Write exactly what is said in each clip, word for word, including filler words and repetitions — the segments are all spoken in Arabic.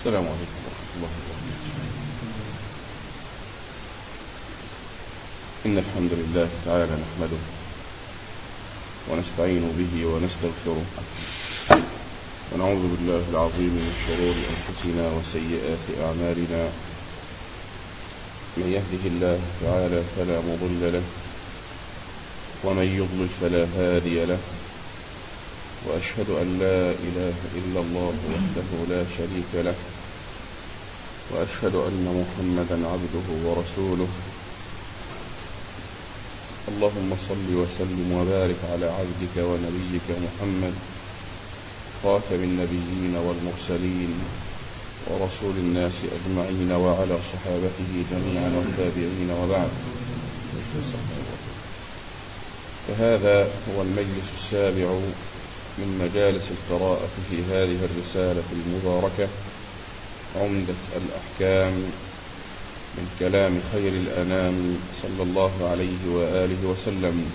السلام عليكم ورحمة الله وبركاته. إن الحمد لله تعالى نحمده ونستعين به ونستغفره ونعوذ بالله العظيم من شرور أنفسنا وسيئات أعمالنا. من يهده الله تعالى فلا مضل له ومن يضلل فلا هادي له، وأشهد أن لا إله إلا الله وحده لا شريك له، وأشهد أن محمدا عبده ورسوله. اللهم صل وسلم وبارك على عبدك ونبيك محمد خاتم النبيين والمرسلين ورسول الناس أجمعين، وعلى صحابته جميعا والتابعين، وبعد. فهذا هو المجلس السابع من مجالس القراءة في هذه الرسالة المباركة، عمدة الأحكام، من كلام خير الأنام صلى الله عليه وآله وسلم.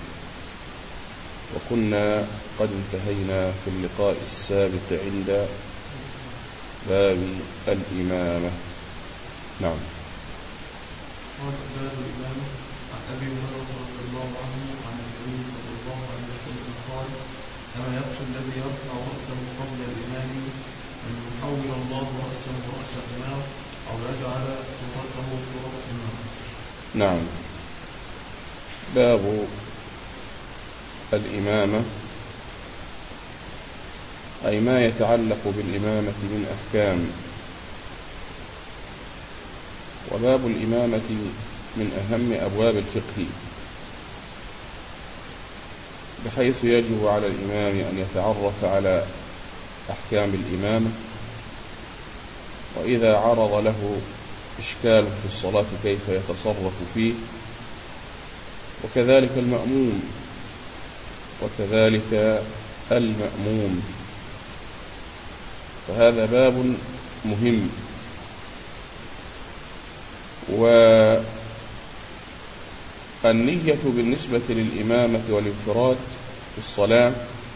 وكنا قد انتهينا في اللقاء السابق عند باب الإمامة. نعم. قال باب الإمامة عن أبي هريرة رضي الله عنه عن النبي صلى الله عليه وسلم قال: كما يخشى الذي يرفع رأسه قبل الإمام أن يحول الله رأسه رأس الإمام أو يجعل صورته صورة الإمام. نعم. باب الإمامة أي ما يتعلق بالإمامة من أحكام. وباب الإمامة من أهم أبواب الفقه، بحيث يجب على الإمام أن يتعرف على أحكام الإمامة، وإذا عرض له إشكال في الصلاة كيف يتصرف فيه، وكذلك المأموم وكذلك المأموم. فهذا باب مهم. والنية بالنسبة للإمامة والانفراد في الصلاة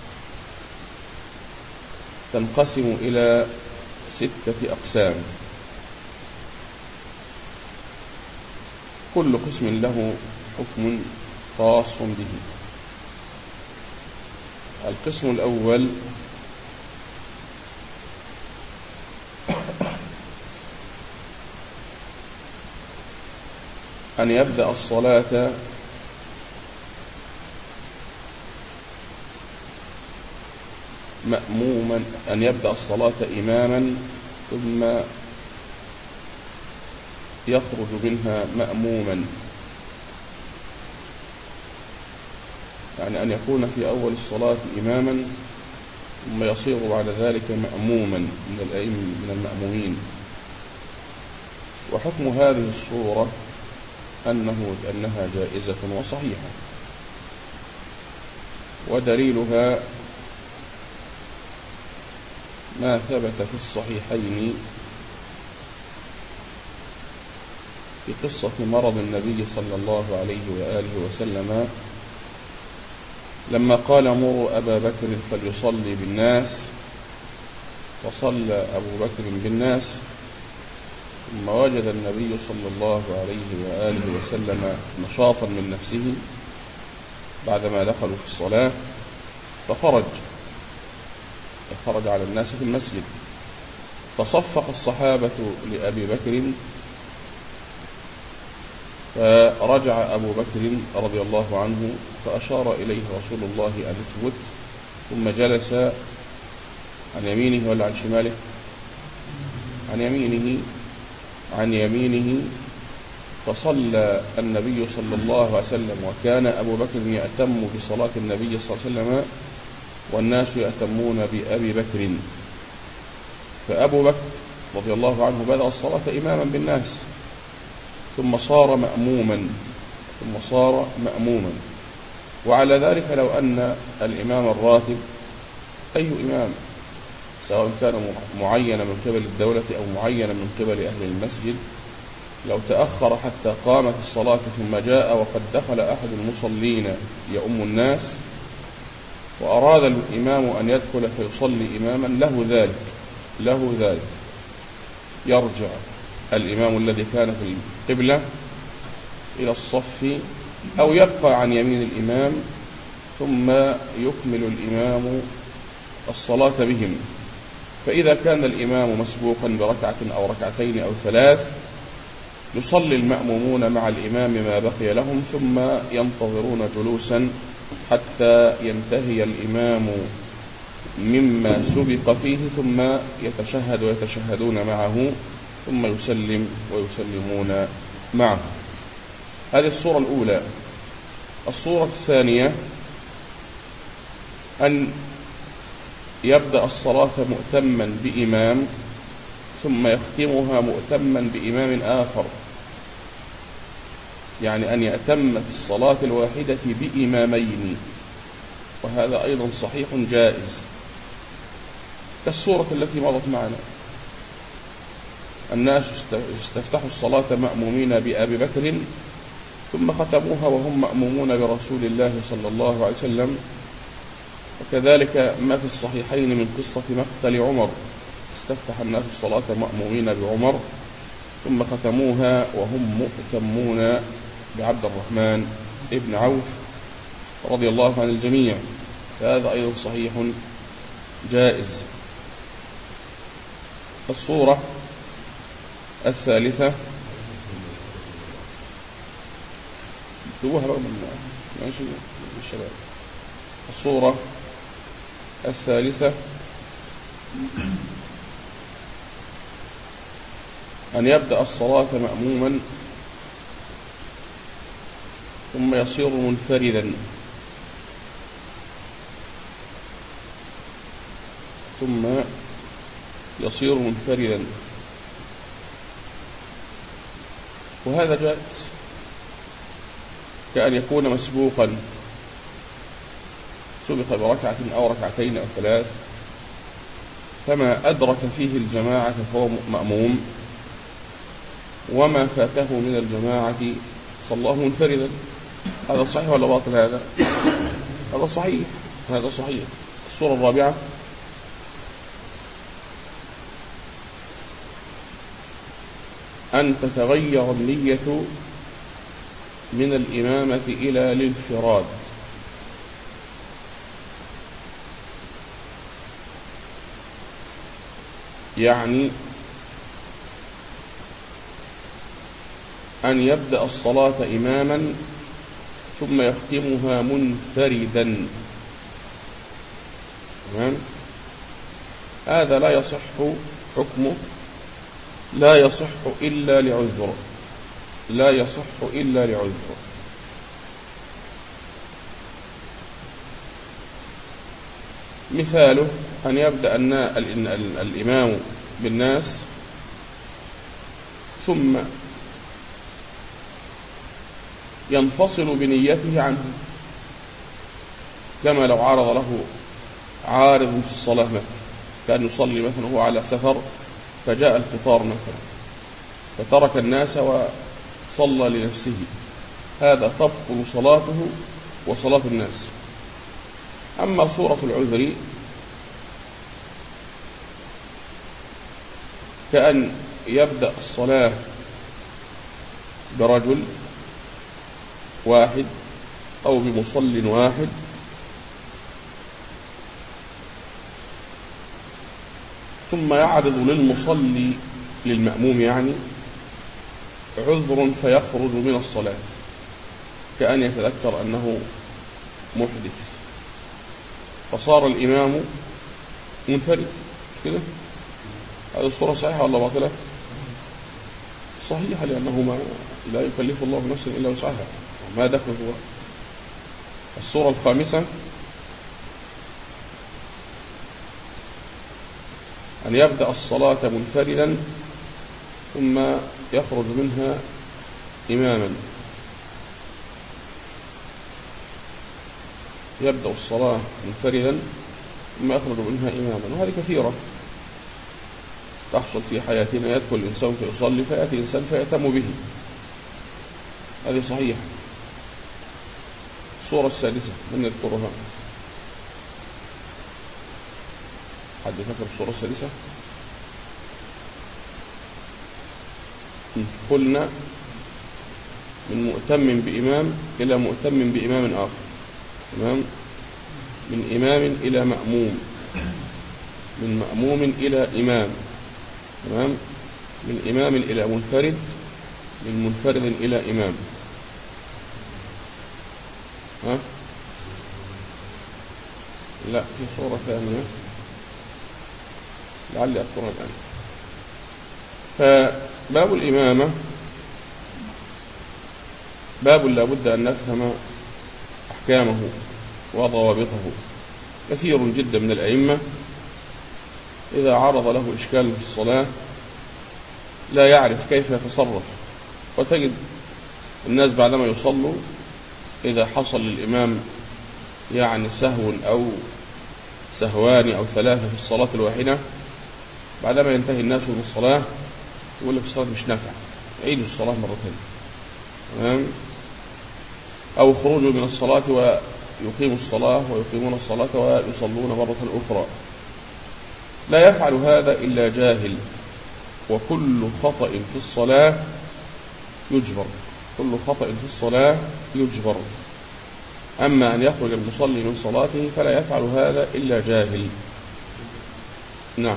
تنقسم إلى ستة أقسام، كل قسم له حكم خاص به. القسم الأول أن يبدأ الصلاة مأموما، أن يبدأ الصلاة إماما ثم يخرج منها مأموما، يعني أن يكون في أول الصلاة إماما ثم يصير بعد ذلك مأموما من الأئمة من المأمومين. وحكم هذه الصورة أنه أنها جائزة وصحيحة، ودليلها ما ثبت في الصحيحين في قصة مرض النبي صلى الله عليه وآله وسلم، لما قال: مروا أبا بكر فليصلي بالناس، فصلى أبو بكر بالناس، ثم وجد النبي صلى الله عليه وآله وسلم نشاطا من نفسه بعدما دخلوا في الصلاة، فخرج فخرج على الناس في المسجد، فصفق الصحابة لأبي بكر، فرجع أبو بكر رضي الله عنه فأشار إليه رسول الله أن يثبت، ثم جلس عن يمينه ولا عن شماله؟ عن يمينه عن يمينه فصلى النبي صلى الله عليه وسلم، وكان أبو بكر يأتم بصلاة النبي صلى الله عليه وسلم والناس يأتمون بأبي بكر. فأبو بكر رضي الله عنه بدأ الصلاة إماما بالناس، ثم صار مأموما ثم صار مأموما وعلى ذلك لو أن الإمام الراتب أي إمام، سواء كان معينا من قبل الدولة أو معينا من قبل أهل المسجد، لو تأخر حتى قامت الصلاة ثم جاء وقد دخل أحد المصلين يؤم الناس وأراد الإمام أن يدخل فيصلي إماما له ذلك له ذلك يرجع الإمام الذي كان في القبلة إلى الصف أو يبقى عن يمين الإمام ثم يكمل الإمام الصلاة بهم. فإذا كان الإمام مسبوقا بركعة أو ركعتين أو ثلاث يصلي المأمومون مع الإمام ما بقي لهم ثم ينتظرون جلوسا حتى ينتهي الإمام مما سبق فيه ثم يتشهد ويتشهدون معه ثم يسلم ويسلمون معه. هذه الصورة الأولى. الصورة الثانية أن يبدأ الصلاة مؤتما بإمام ثم يختمها مؤتما بإمام آخر، يعني أن يأتم في الصلاة الواحدة بإمامين، وهذا أيضا صحيح جائز كالصورة التي مضت معنا. الناس استفتحوا الصلاة مأمومين بأبي بكر ثم ختموها وهم مأمومون برسول الله صلى الله عليه وسلم. وكذلك ما في الصحيحين من قصة مقتل عمر، استفتح الناس الصلاة مأمومين بعمر ثم ختموها وهم مؤتمون بعبد الرحمن ابن عوف رضي الله عن الجميع، فهذا أيضا صحيح جائز. الصورة الثالثة دوها بقى من ماشي الشباب. الصورة الثالثة أن يبدأ الصلاة مأموما ثم يصير منفردا ثم يصير منفردا وهذا جائز، كأن يكون مسبوقا سبق بركعة أو ركعتين أو ثلاث فما أدرك فيه الجماعة فهو مأموم، وما فاته من الجماعة صلاه منفردا. هذا صحيح ولا باطل؟ هذا هذا صحيح هذا صحيح. الصورة الرابعة أن تتغير النية من الإمامة إلى الانفراد، يعني أن يبدأ الصلاة إماما ثم يختمها منفردا. تمام؟ هذا لا يصح حكمه، لا يصح إلا لعذر، لا يصح إلا لعذر. مثاله أن يبدأ الإمام بالناس ثم ينفصل بنيته عنه، كما لو عرض له عارض في الصلاة مثلا، كان يصلي مثلا هو على سفر فجاء القطار مثلا فترك الناس وصلى لنفسه، هذا تبطل صلاته وصلاة الناس. أما صورة العذر كأن يبدأ الصلاة برجل واحد أو بمصل واحد ثم يعرض للمصلي للمأموم يعني عذر فيخرج من الصلاة، كأن يتذكر أنه محدث فصار الإمام منفرد كده. هذه الصورة صحيحة ولا باطلة؟ صحيحة، لأنه ما لا يكلف الله نفسا إلا وسعها، ما دخل هو. الصورة الخامسة أن يبدأ الصلاة منفردا ثم يخرج منها إماما، يبدأ الصلاة منفردا ثم يخرج منها إماما، وهذه كثيرة تحصل في حياتنا. يدخل الإنسان فيصلي فيأتي إنسان فيأتم به، هذه صحيحة. الصورة السادسة من يذكرها؟ حد فكر الصورة السادسة؟ قلنا من مؤتم بإمام إلى مؤتم بإمام آخر، تمام؟ من إمام إلى مأموم، من مأموم إلى إمام، تمام؟ من إمام إلى منفرد، من منفرد إلى إمام. ها؟ لا، في صورة ثانية لعلي أذكرها الآن. فباب الإمامة باب لا بد أن نفهم أحكامه وضوابطه. كثير جدا من الأئمة إذا عرض له إشكال في الصلاة لا يعرف كيف يتصرف، وتجد الناس بعدما يصلوا إذا حصل للإمام يعني سهو أو سهوان أو ثلاثة في الصلاة الواحدة، بعدما ينتهي الناس من الصلاة يقول لك الصلاة مش نافعة، عيدوا الصلاة مرتين، تمام؟ أو خروجوا من الصلاة ويقيموا الصلاة ويقيمون الصلاة ويصلون مرة أخرى. لا يفعل هذا إلا جاهل، وكل خطأ في الصلاة يجبر، كل خطأ في الصلاة يجبر. أما أن يخرج المصلي من صلاته فلا يفعل هذا إلا جاهل. نعم.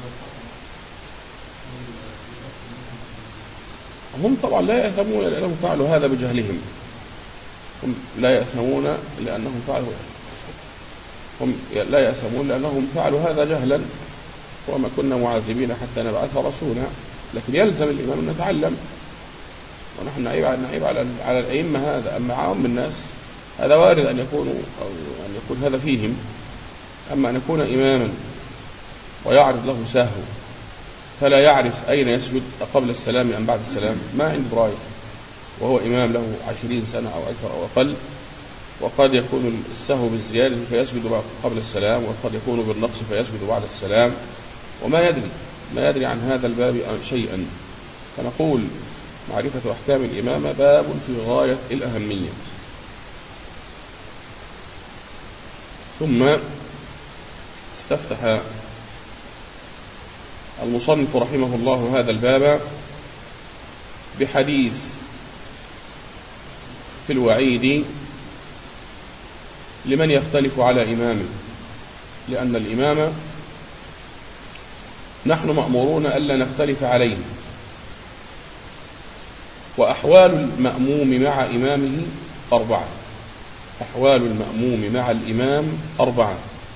هم طبعا لا يأثمون لأنهم فعلوا هذا بجهلهم، هم لا يأثمون لأنهم فعلوا هم لا يأثمون لأنهم فعلوا هذا جهلا، وما كنا معذبين حتى نبعث رسولا. لكن يلزم الإمام أن نتعلم، ونحن نعيب نعيب على على الأئمة هذا. أما عام الناس هذا وارد أن يكونوا أو أن يكون هذا فيهم، أما أن يكون إماما ويعرض له سهو فلا يعرف أين يسجد قبل السلام أم بعد السلام، ما عنده رأي، وهو إمام له عشرين سنة أو أكثر أو أقل، وقد يكون السهو بالزيادة فيسجد قبل السلام، وقد يكون بالنقص فيسجد بعد السلام، وما يدري ما يدري عن هذا الباب شيئا. فنقول معرفة أحكام الإمامة باب في غاية الأهمية. ثم استفتح المصنف رحمه الله هذا الباب بحديث في الوعيد لمن يختلف على إمامه، لأن الإمام نحن مأمورون ألا نختلف عليه، وأحوال المأموم مع إمامه أربعة. أحوال المأموم مع الإمام أربعة.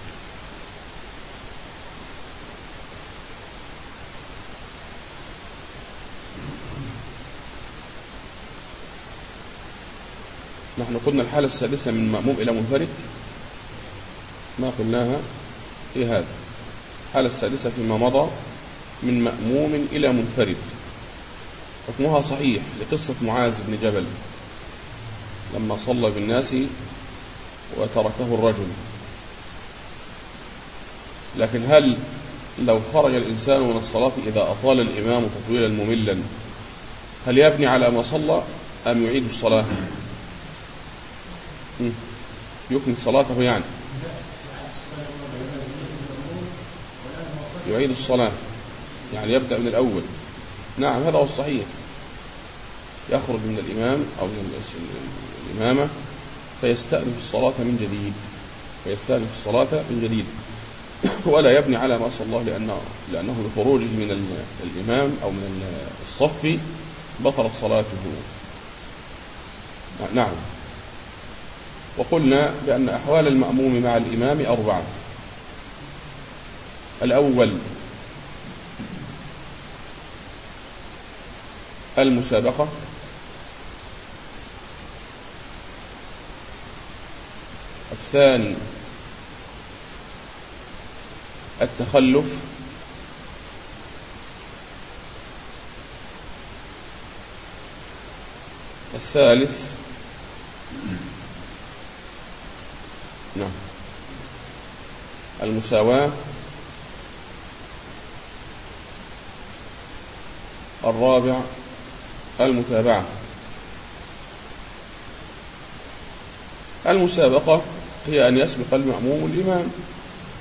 نحن قلنا الحالة السادسة من مأموم إلى منفرد، ما قلناها في هذا. الحالة السادسة فيما مضى من مأموم إلى منفرد، حكمها صحيح لقصة معاذ بن جبل لما صلى بالناس وتركه الرجل. لكن هل لو خرج الإنسان من الصلاة إذا أطال الإمام تطويلا مملا هل يبني على ما صلى أم يعيد الصلاة؟ يكمل صلاته، يعني يعيد الصلاة، يعني يبدأ من الأول. نعم، هذا هو الصحيح. يخرج من الإمام أو من الإمامة فيستأنف الصلاة من جديد، فيستأنف الصلاة من جديد ولا يبني على ما صلى، لأنه لأنه بخروجه من الإمام أو من الصف بطلت صلاته. نعم. وقلنا بأن أحوال المأموم مع الإمام أربعة. الأول المسابقة، الثاني التخلف، الثالث نعم المساواة، الرابع المتابعة. المسابقة هي أن يسبق المأموم الإمام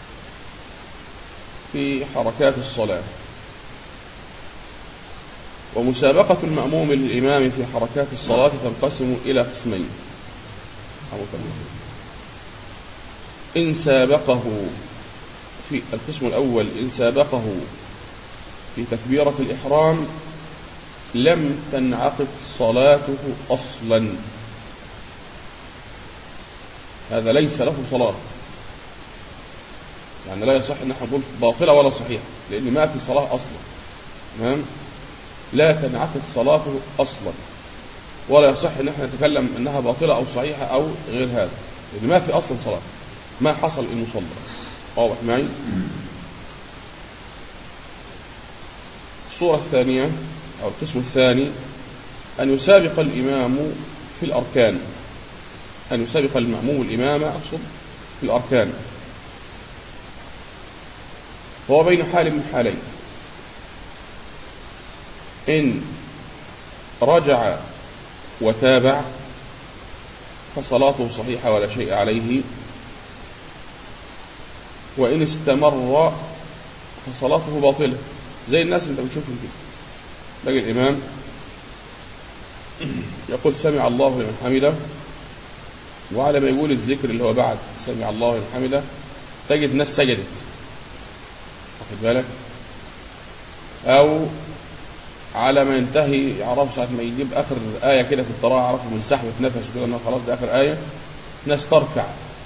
في حركات الصلاة، ومسابقة المأموم للإمام في حركات الصلاة تنقسم إلى قسمين. إن سابقه في القسم الأول، إن سابقه في تكبيرة الإحرام لم تنعقد صلاته أصلا، هذا ليس له صلاة، يعني لا يصح أن احنا نقول باطلة ولا صحيحة، لأن ما في صلاة أصلا. تمام؟ لا تنعقد صلاته أصلا، ولا يصح أن احنا نتكلم أنها باطلة أو صحيحة أو غير هذا، لأن ما في أصلا صلاة، ما حصل إنه صلى. واضح معي؟ الصورة الثانية أو القسم الثاني أن يسابق الإمام في الأركان، أن يسابق المأموم الإمام أقصد في الأركان، فهو بين حال من حالين: إن رجع وتابع فصلاته صحيحة ولا شيء عليه، وإن استمر فصلاته باطلة، زي الناس اللي انت بتشوفهم كده، باقي الإمام يقول سمع الله لمن حمده، وعلى ما يقول الذكر اللي هو بعد سمع الله لمن حمده تجد ناس سجدت، واخد بالك؟ أو على ما ينتهي يعرف ساعة ما يجيب آخر آية كده في القراءة عرفوا من سحبة نفسه كده أنه خلاص ده آخر آية، ناس تركع،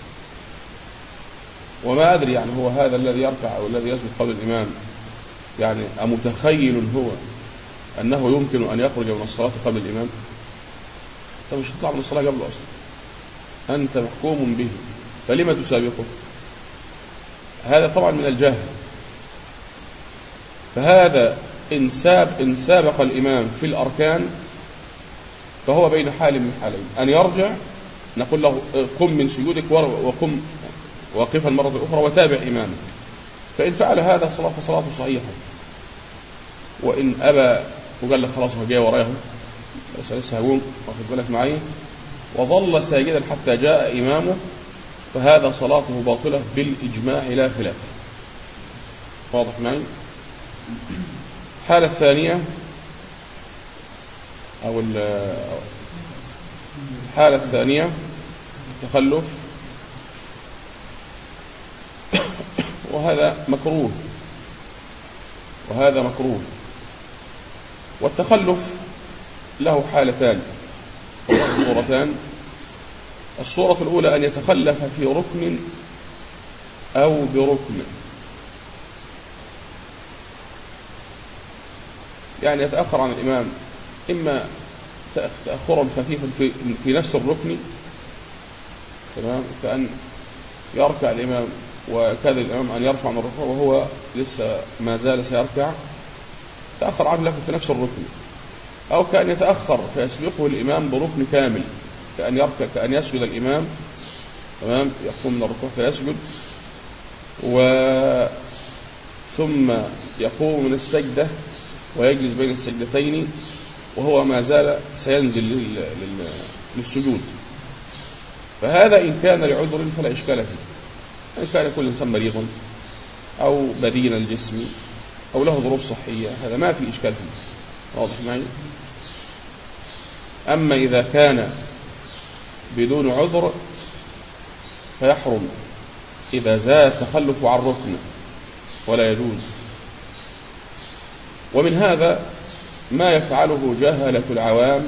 وما أدري يعني هو هذا الذي يركع أو الذي يسجد قبل الإمام يعني أمتخيل هو أنه يمكن أن يخرج من الصلاة قبل الإمام؟ أنت مش تطلع من الصلاة قبله أصلا، أنت محكوم به، فلما تسابقه؟ هذا طبعا من الجهل. فهذا إن ساب إن سابق الإمام في الأركان فهو بين حال من حالين: أن يرجع نقول له قم من سجودك وقم واقفا مرة أخرى وتابع إمامك، فإن فعل هذا صلاة فصلاته صحيحة. وإن أبى وقال لك خلاص هو جاي ورايا بس لسه هقوم، واخد بالك معي، وظل ساجدا حتى جاء إمامه، فهذا صلاته باطلة بالإجماع لا خلاف. واضح معي؟ الحالة الثانية أو الحالة الثانية تخلف، وهذا مكروه وهذا مكروه. والتخلف له حالتان صورتان: الصورة الأولى أن يتخلف في ركن أو بركن، يعني يتأخر عن الإمام إما تأخرا خفيفا في, في نفس الركن، تمام، كأن يركع الإمام وكاد الإمام أن يرفع من الركوع وهو لسه ما زال سيركع، تأخر عنه لكن في نفس الركن، أو كأن يتأخر فيسبقه الإمام بركن كامل، كأن يركع كأن يسجد الإمام، تمام، يقوم من الركوع فيسجد و ثم يقوم من السجدة ويجلس بين السجدتين وهو ما زال سينزل للسجود. فهذا إن كان لعذر فلا إشكال فيه، إن كان كل إنسان مريضا أو بدين الجسم أو له ظروف صحية هذا ما في إشكال فيه. واضح معي؟ أما إذا كان بدون عذر فيحرم إذا زاد تخلف عن ركن ولا يجوز. ومن هذا ما يفعله جهلة العوام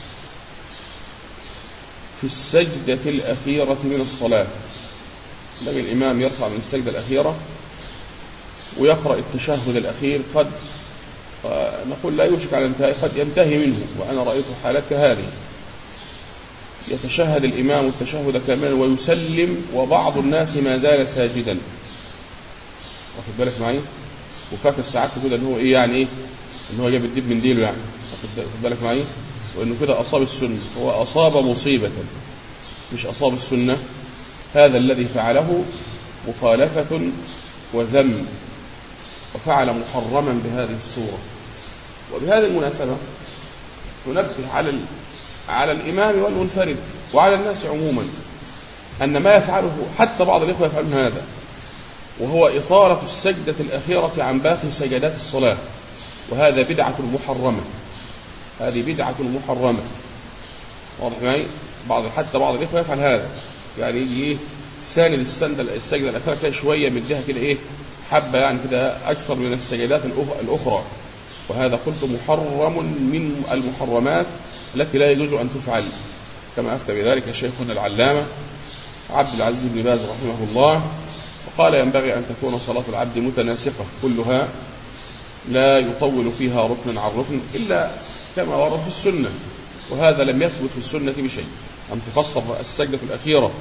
في السجدة الأخيرة من الصلاة، لما الإمام يرفع من السجدة الأخيرة ويقرأ التشهد الأخير، قد نقول لا يوشك على الانتهاء، قد ينتهي منه، وأنا رأيت حالات كهذه، يتشهد الإمام التشهد كاملا ويسلم وبعض الناس ما زال ساجدا، واخد بالك معي، وفاكر ساعات كده ان هو ايه يعني ايه ان هو جاب الدب من ديله يعني، واخد بالك معي، وانه كده اصاب السنه، هو اصاب مصيبه مش اصاب السنه. هذا الذي فعله مخالفه وذم، وفعل محرما بهذه الصوره. وبهذه المناسبه ننبه على على الامام والمنفرد وعلى الناس عموما ان ما يفعله حتى بعض الاخوه يفعلون هذا، وهو إطالة السجدة الأخيرة عن باقي سجدات الصلاة، وهذا بدعة محرمة، هذه بدعة محرمة. واضح معي؟ بعض حتى بعض الإخوة يفعل هذا، يعني يجي ساند السند السجدة الأخيرة كده شوية مديها كده إيه حبة يعني كده أكثر من السجدات الأخرى، وهذا قلت محرم من المحرمات التي لا يجوز أن تفعل، كما أفتى بذلك شيخنا العلامة عبد العزيز بن باز رحمه الله، وقال ينبغي أن تكون صلاة العبد متناسقة كلها لا يطول فيها ركنا عن ركن إلا كما ورد في السنة، وهذا لم يثبت في السنة بشيء، أن تقصر السجدة الأخيرة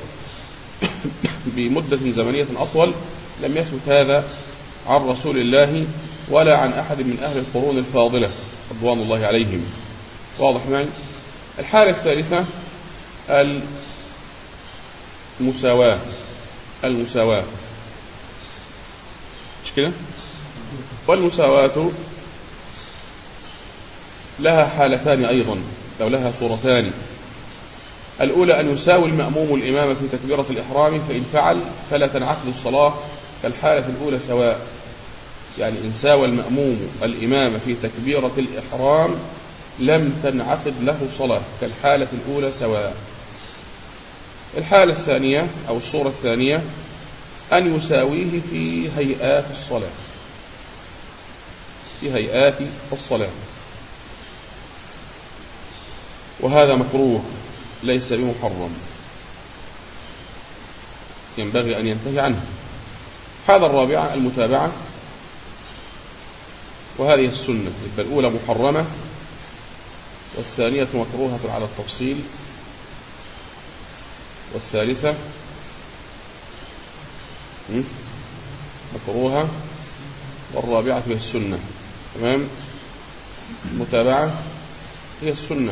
بمدة زمنية أطول لم يثبت هذا عن رسول الله ولا عن أحد من أهل القرون الفاضلة رضوان الله عليهم. واضح معي؟ الحالة الثالثة المساواة. المساواة مش كده؟ والمساواة لها حالتان أيضا أو لها صورتان. الأولى أن يساوي المأموم الإمام في تكبيرة الإحرام، فإن فعل فلا تنعقد الصلاة كالحالة الأولى سواء، يعني إن ساوى المأموم الإمام في تكبيرة الإحرام لم تنعقد له صلاة كالحالة الأولى سواء. الحالة الثانية أو الصورة الثانية أن يساويه في هيئات الصلاة، في هيئات الصلاة، وهذا مكروه ليس بمحرم، ينبغي أن ينتهي عنه. هذا الرابعة المتابعة، وهذه السنة، يبقى الأولى محرمة والثانية مكروهة على التفصيل والثالثة مكروهة والرابعة هي السنة. تمام؟ المتابعة هي السنة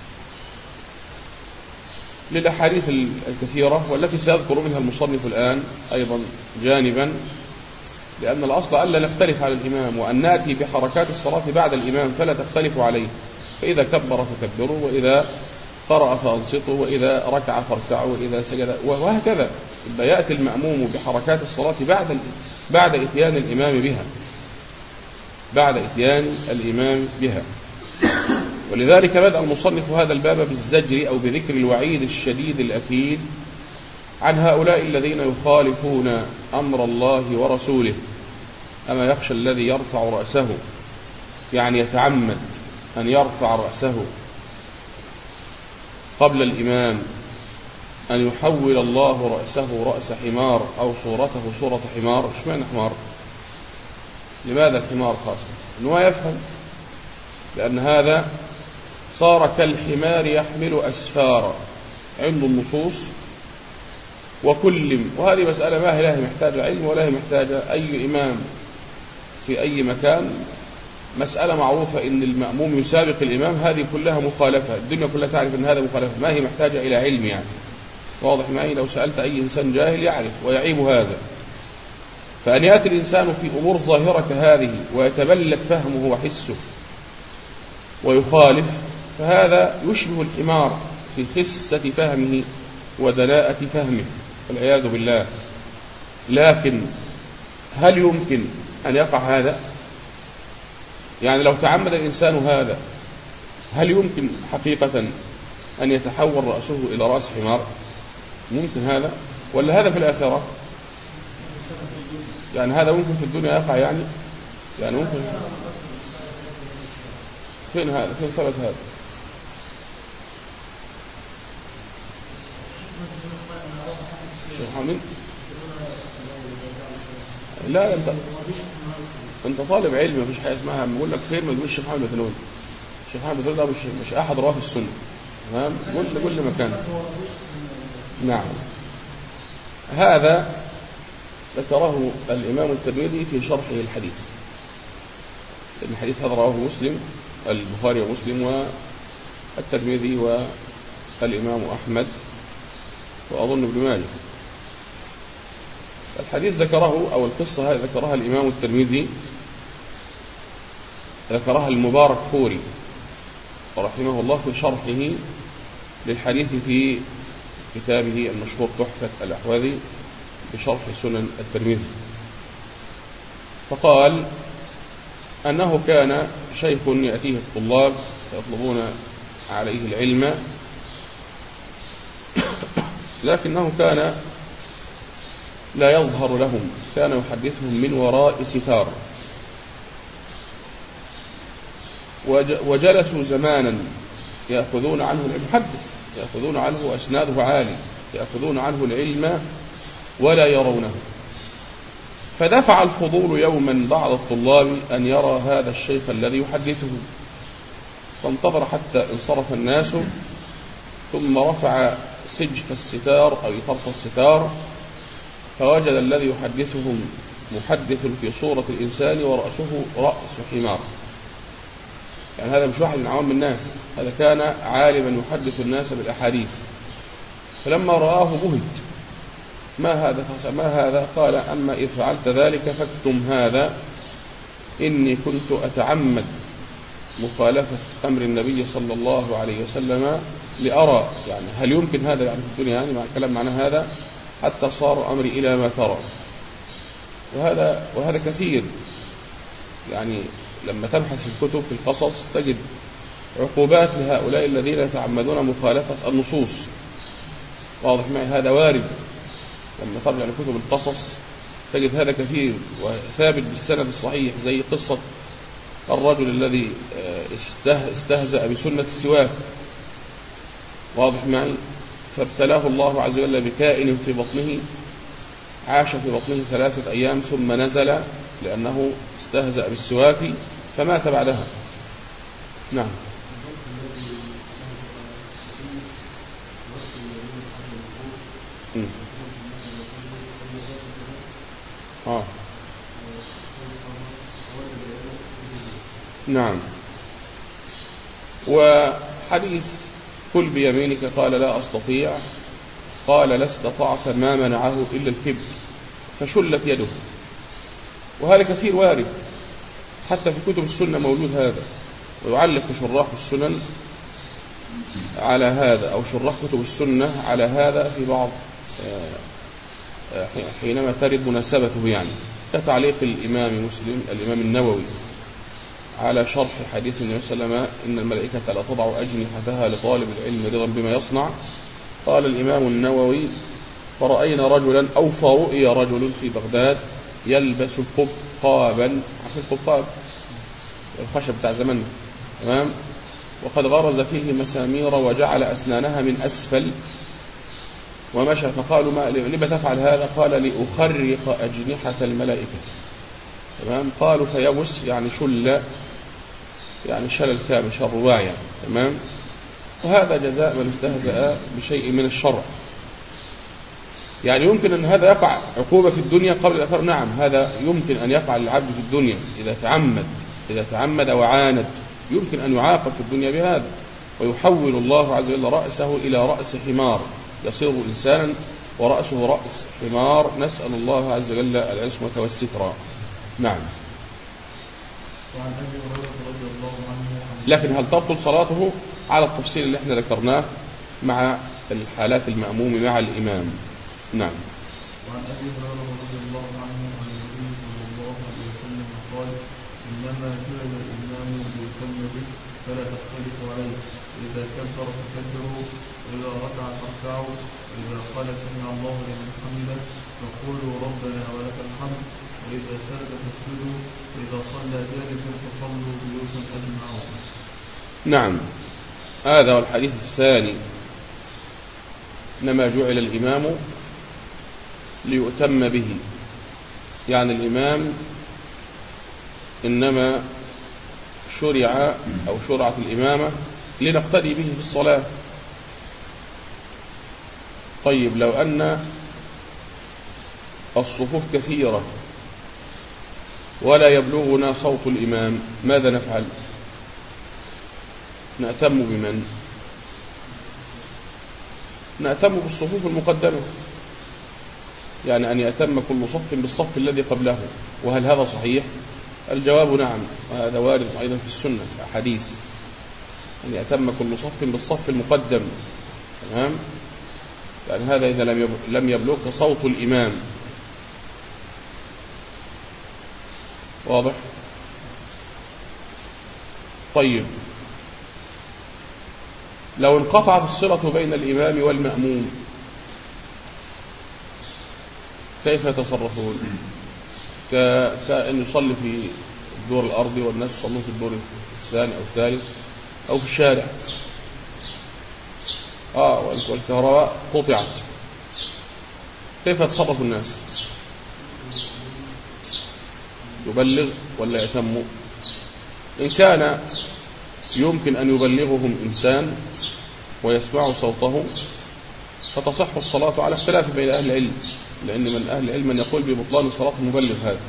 للأحاديث الكثيرة والتي سيذكر منها المصنف الآن أيضا جانبا، لأن الأصل ألا نختلف على الإمام وأن نأتي بحركات الصلاة بعد الإمام فلا تختلف عليه، فإذا كبر فكبروا، وإذا قرأ فأنصتوا، وإذا ركع فاركعوا، وإذا سجد، وهكذا. يأتي المأموم بحركات الصلاة بعد بعد إتيان الإمام بها، بعد إتيان الإمام بها. ولذلك بدأ المصنف هذا الباب بالزجر أو بذكر الوعيد الشديد الأكيد عن هؤلاء الذين يخالفون أمر الله ورسوله. أما يخشى الذي يرفع رأسه، يعني يتعمد أن يرفع رأسه قبل الإمام، أن يحول الله رأسه رأس حمار أو صورته صورة حمار. إيش معنى حمار؟ لماذا الحمار خاصة؟ أنه يفهم، لأن هذا صار كالحمار يحمل أسفارا، عنده النصوص وكل، وهذه مسألة ما هي لها محتاجة علم ولا هي محتاجة أي إمام في أي مكان، مسألة معروفة إن المأموم يسابق الإمام، هذه كلها مخالفة، الدنيا كلها تعرف أن هذا مخالفة، ما هي محتاجة إلى علم يعني. واضح معي؟ لو سألت أي إنسان جاهل يعرف ويعيب هذا. فأن يأتي الإنسان في أمور ظاهرة كهذه ويتبلد فهمه وحسه ويخالف، فهذا يشبه الحمار في خسة فهمه ودناءة فهمه والعياذ بالله. لكن هل يمكن أن يقع هذا؟ يعني لو تعمد الإنسان هذا هل يمكن حقيقة أن يتحول رأسه إلى رأس حمار؟ ممكن هذا؟ ولا هذا في الآخرة؟ يعني هذا ممكن في الدنيا يقع يعني؟ يعني ممكن. فين هذا؟ فين ثبت هذا؟ شيخ حميد؟ لا انت انت طالب علم، مفيش حاجه اسمها بقول لك خير ما تقولش الشيخ محمد بن الشيخ محمد بن ده مش مش احد رواه السنه. تمام؟ قول كل مكان. نعم. هذا ذكره الامام الترمذي في شرحه الحديث، الحديث هذا رواه مسلم، البخاري ومسلم والترمذي والامام احمد واظن ابن ماجه. الحديث ذكره أو القصة هذه ذكرها الإمام الترمذي، ذكرها المبارك فوري رحمه الله في شرحه للحديث في كتابه المشهور تحفة الأحوذي بشرح سنن الترمذي. فقال أنه كان شيخ يأتيه الطلاب يطلبون عليه العلم، لكنه كان لا يظهر لهم، كان يحدثهم من وراء ستار. وجلسوا زمانا يأخذون عنه العلم، محدث يأخذون عنه أسناده عالي، يأخذون عنه العلم ولا يرونه. فدفع الفضول يوما بعض الطلاب أن يرى هذا الشيخ الذي يحدثه، فانتظر حتى انصرف الناس، ثم رفع سجف الستار أو طرف الستار، فوجد الذي يحدثهم محدث في صورة الإنسان ورأسه رأس حمار. يعني هذا مش واحد من عوام الناس، هذا كان عالما يحدث الناس بالأحاديث. فلما رآه بهت، ما هذا ما هذا قال: أما إذ فعلت ذلك فاكتم هذا، إني كنت أتعمد مخالفة أمر النبي صلى الله عليه وسلم لأرى، يعني هل يمكن هذا يعني في الدنيا، يعني مع كلام معنى هذا، حتى صار أمري إلى ما ترى. وهذا وهذا كثير، يعني لما تبحث في الكتب في القصص تجد عقوبات لهؤلاء الذين يتعمدون مخالفة النصوص. واضح معي؟ هذا وارد. لما ترجع لكتب القصص تجد هذا كثير وثابت بالسند الصحيح، زي قصة الرجل الذي استهزأ بسنة السواك. واضح معي؟ فابتلاه الله عز وجل بكائن في بطنه، عاش في بطنه ثلاثة أيام ثم نزل لأنه استهزأ بالسواك فمات بعدها. نعم. م. آه. نعم. وحديث كل بيمينك قال لا أستطيع، قال لا استطعت ما منعه إلا الكبر فشلت يده. وهذا كثير وارد، حتى في كتب السنة موجود هذا. ويعلق شراح السنن على هذا، أو شراح كتب السنة على هذا في بعض حينما ترد مناسبته، يعني كتعليق الإمام مسلم الإمام النووي على شرح حديث النبي صلى الله عليه وسلم: إن الملائكة لا تضع أجنحتها لطالب العلم رضا بما يصنع. قال الإمام النووي: فرأينا رجلا أو فرؤي رجل في بغداد يلبس قبقابا، عارفين القبقاب الخشب بتاع زماننا، تمام، وقد غرز فيه مسامير وجعل أسنانها من أسفل ومشى. فقالوا: ما لما تفعل هذا؟ قال: لأخرق أجنحة الملائكة. تمام. قالوا: فيبس يعني شل، يعني شلل كامل، شر رباعي، تمام. وهذا جزاء من استهزأ بشيء من الشرع. يعني يمكن أن هذا يقع عقوبة في الدنيا قبل الآخرة. نعم، هذا يمكن أن يقع للعبد في الدنيا إذا تعمد إذا تعمد وعاند، يمكن أن يعاقب في الدنيا بهذا، ويحول الله عز وجل رأسه إلى رأس حمار، يصير إنسانا ورأسه رأس حمار. نسأل الله عز وجل العصمة والستر. نعم. وعن أبي هريرة رضي الله عنه. لكن هل تبطل صلاته؟ على التفصيل اللي احنا ذكرناه مع الحالات المأموم مع الإمام. نعم. وعن أبي هريرة رضي الله عنه عن النبي صلى الله عليه وسلم قال: إنما جعل الإمام ليتم به فلا تختلفوا عليه، إذا كبر فكبروا، وإذا ركع فاركعوا، وإذا قال سمع الله لمن حمده فقولوا ربنا ولك الحمد، وإذا سجد فاسجدوا، وإذا صلى جالسا فصلوا جلوسا أجمعون. نعم. هذا هو الحديث الثاني: إنما جعل الإمام ليؤتم به، يعني الإمام إنما شرع أو شرعت الإمامة لنقتدي به في الصلاة. طيب، لو أن الصفوف كثيرة ولا يبلغنا صوت الإمام ماذا نفعل؟ نأتم بمن؟ نأتم بالصفوف المقدمة، يعني أن يأتم كل صف بالصف الذي قبله. وهل هذا صحيح؟ الجواب نعم، وهذا وارد أيضا في السنة حديث أن يأتم كل صف بالصف المقدم، تمام. يعني هذا إذا لم يبلغ صوت الإمام. واضح؟ طيب لو انقطعت الصلة بين الإمام والمأموم كيف يتصرفون؟ كأن يصلي في الدور الأرضي والناس يصلون في الدور الثاني أو الثالث أو في الشارع، آه والكهرباء قطعت، كيف يتصرف الناس؟ يبلغ ولا يتم؟ إن كان يمكن أن يبلغهم إنسان ويسمع صوته فتصح الصلاة على اختلاف بين أهل العلم، لأن من أهل العلم من يقول ببطلان صلاة المبلغ هذا،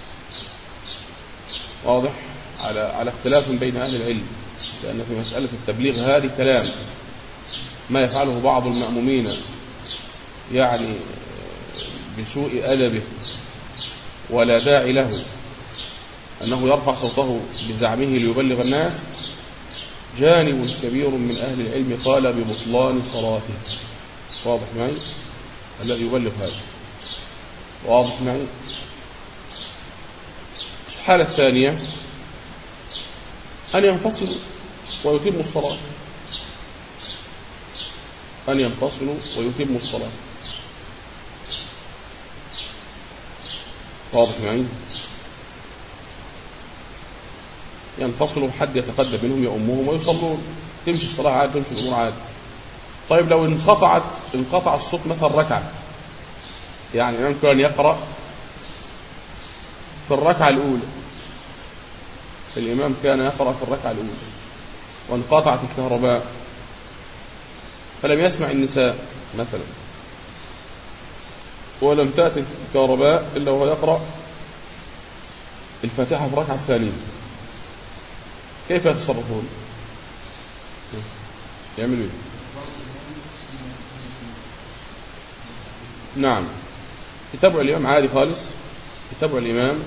واضح؟ على على اختلاف بين أهل العلم، لأن في مسألة التبليغ هذه كلام، ما يفعله بعض المأمومين يعني بسوء أدبه ولا داعي له أنه يرفع صوته بزعمه ليبلغ الناس، جانب كبير من أهل العلم قال ببطلان صلاته. واضح معي؟ الذي يبلغ هذا واضح معي؟ الحالة الثانية أن ينفصلوا ويتموا الصلاة، أن ينفصلوا ويتموا الصلاة. واضح معي؟ ينفصلوا حد يتقدم منهم يأمهم ويصلون، تمشي الصلاة عادي، تمشي الأمور عادي. طيب لو انقطعت انقطع الصوت مثلا ركعة، يعني الإمام كان يقرأ في الركعة الأولى، الإمام كان يقرأ في الركعة الأولى وانقطعت الكهرباء فلم يسمع النساء مثلا، ولم تأتي الكهرباء إلا وهو يقرأ الفاتحة في الركعة الثانية، كيف يتصرفون؟ يعملوا ايه؟ نعم، يتابع الإمام عادي خالص، يتابع الإمام،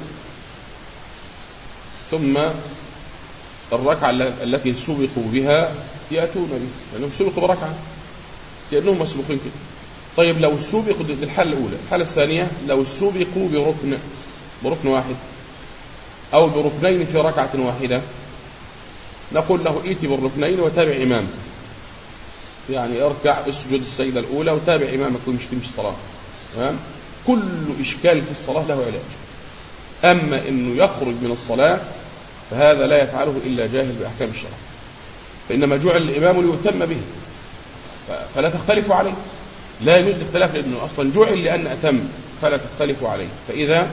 ثم الركعة التي سبقوا بها يأتون بها، لأنهم سبقوا بركعة لأنهم مسبوقين كده. طيب لو سبقوا، دي الحالة الأولى. الحالة الثانية لو سبقوا بركن بركن واحد أو بركنين في ركعة واحدة، نقول له ائتي بالركنين وتابع إمامك، يعني اركع اسجد السجدة الأولى وتابع إمامك ومش تمشي الصلاة. تمام؟ كل إشكال في الصلاة له علاج. أما إنه يخرج من الصلاة فهذا لا يفعله إلا جاهل بأحكام الشرع، فإنما جعل الإمام ليتم به، فلا تختلفوا عليه، لا يجوز الاختلاف لأنه أصلا جعل لأن أتم، فلا تختلفوا عليه. فإذا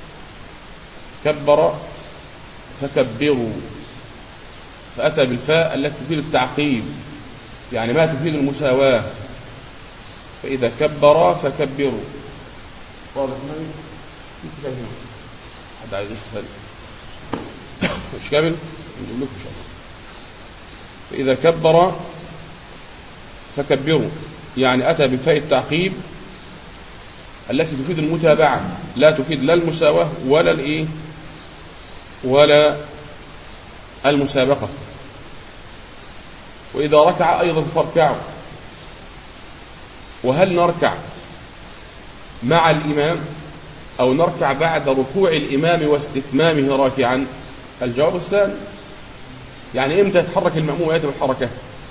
كبر فكبروا، فأتى بالفاء التي تفيد التعقيب، يعني ما تفيد المساواة، فإذا كبر فكبروا. واضح معي؟ حد عايز يشتغل مش كامل؟ نجيب لكم إن شاء الله. فإذا كبر فكبروا، يعني أتى بفاء التعقيب التي تفيد المتابعة، لا تفيد لا المساواة ولا الإيه ولا المسابقة. وإذا ركع أيضا فاركعوا. وهل نركع مع الإمام أو نركع بعد ركوع الإمام واستتمامه راكعا؟ الجواب الثاني. يعني إمتى يتحرك المأموم ويأتي بالحركة؟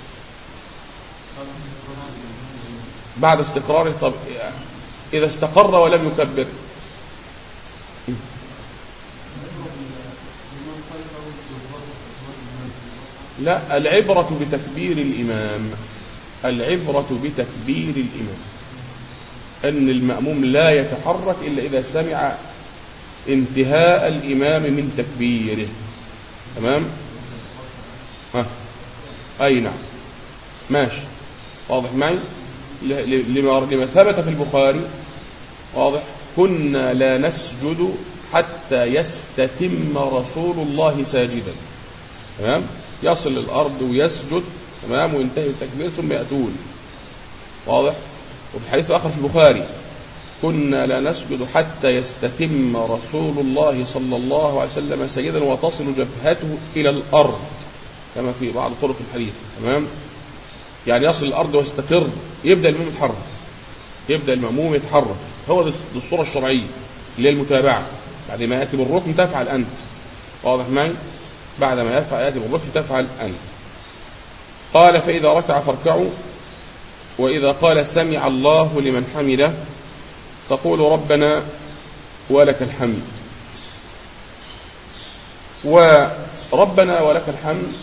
بعد استقراره. طب إذا استقر ولم يكبر؟ لا، العبرة بتكبير الإمام، العبرة بتكبير الإمام، أن المأموم لا يتحرك إلا إذا سمع انتهاء الإمام من تكبيره. تمام؟ ها أي نعم ماشي. واضح معي؟ لما لما ثبت في البخاري، واضح، كنا لا نسجد حتى يستتم رسول الله ساجدا. تمام؟ يصل الأرض ويسجد، تمام، وينتهي التكبير ثم يأتون. واضح؟ وفي حديث آخر في البخاري كنا لا نسجد حتى يستتم رسول الله صلى الله عليه وسلم سجدا وتصل جبهته إلى الأرض، كما في بعض طرق الحديث. تمام؟ يعني يصل الأرض ويستقر، يبدأ المأموم يتحرك، يبدأ المأموم يتحرك. هو دي الصورة الشرعية اللي هي المتابعة. بعد ما يأتي بالركن تفعل أنت. واضح معي؟ بعدما يرفع يأتي بالرفع تفعل أنت. قال فإذا ركع فاركعوا. وإذا قال سمع الله لمن حمده تقول ربنا ولك الحمد. وربنا ولك الحمد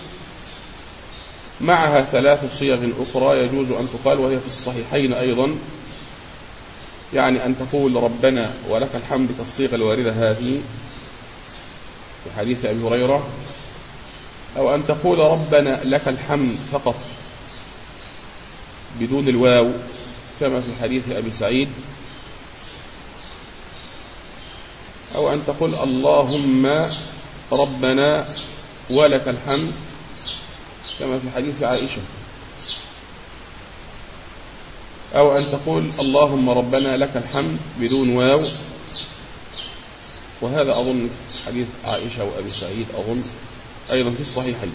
معها ثلاث صيغ أخرى يجوز أن تقال وهي في الصحيحين أيضا، يعني أن تقول ربنا ولك الحمد كالصيغة الواردة هذه في حديث أبي هريرة، أو أن تقول ربنا لك الحمد فقط بدون الواو كما في حديث أبي سعيد، أو أن تقول اللهم ربنا ولك الحمد كما في حديث عائشة، أو أن تقول اللهم ربنا لك الحمد بدون واو، وهذا أظن حديث عائشة وأبي سعيد أظن أيضا في الصحيحين.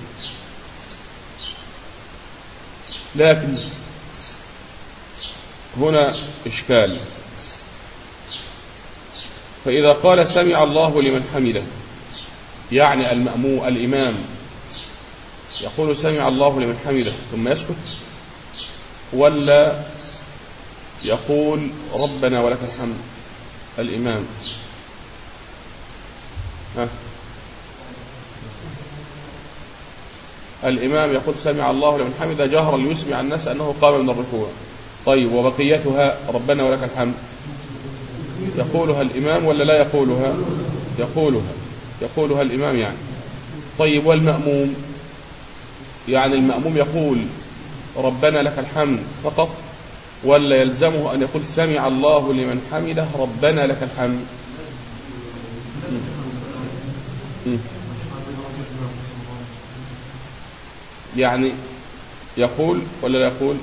لكن هنا إشكال. فإذا قال سمع الله لمن حمده يعني المأموم الإمام يقول سمع الله لمن حمده ثم يسكت، ولا يقول ربنا ولك الحمد الإمام؟ ها؟ الإمام يقول سمع الله لمن حمده جهرا ليسمع الناس أنه قام من الركوع. طيب وبقيتها ربنا ولك الحمد يقولها الإمام ولا لا يقولها؟ يقولها يقولها الإمام يعني. طيب والمأموم؟ يعني المأموم يقول ربنا لك الحمد فقط، ولا يلزمه أن يقول سمع الله لمن حمده ربنا لك الحمد؟ يعني يقول ولا لا يقول؟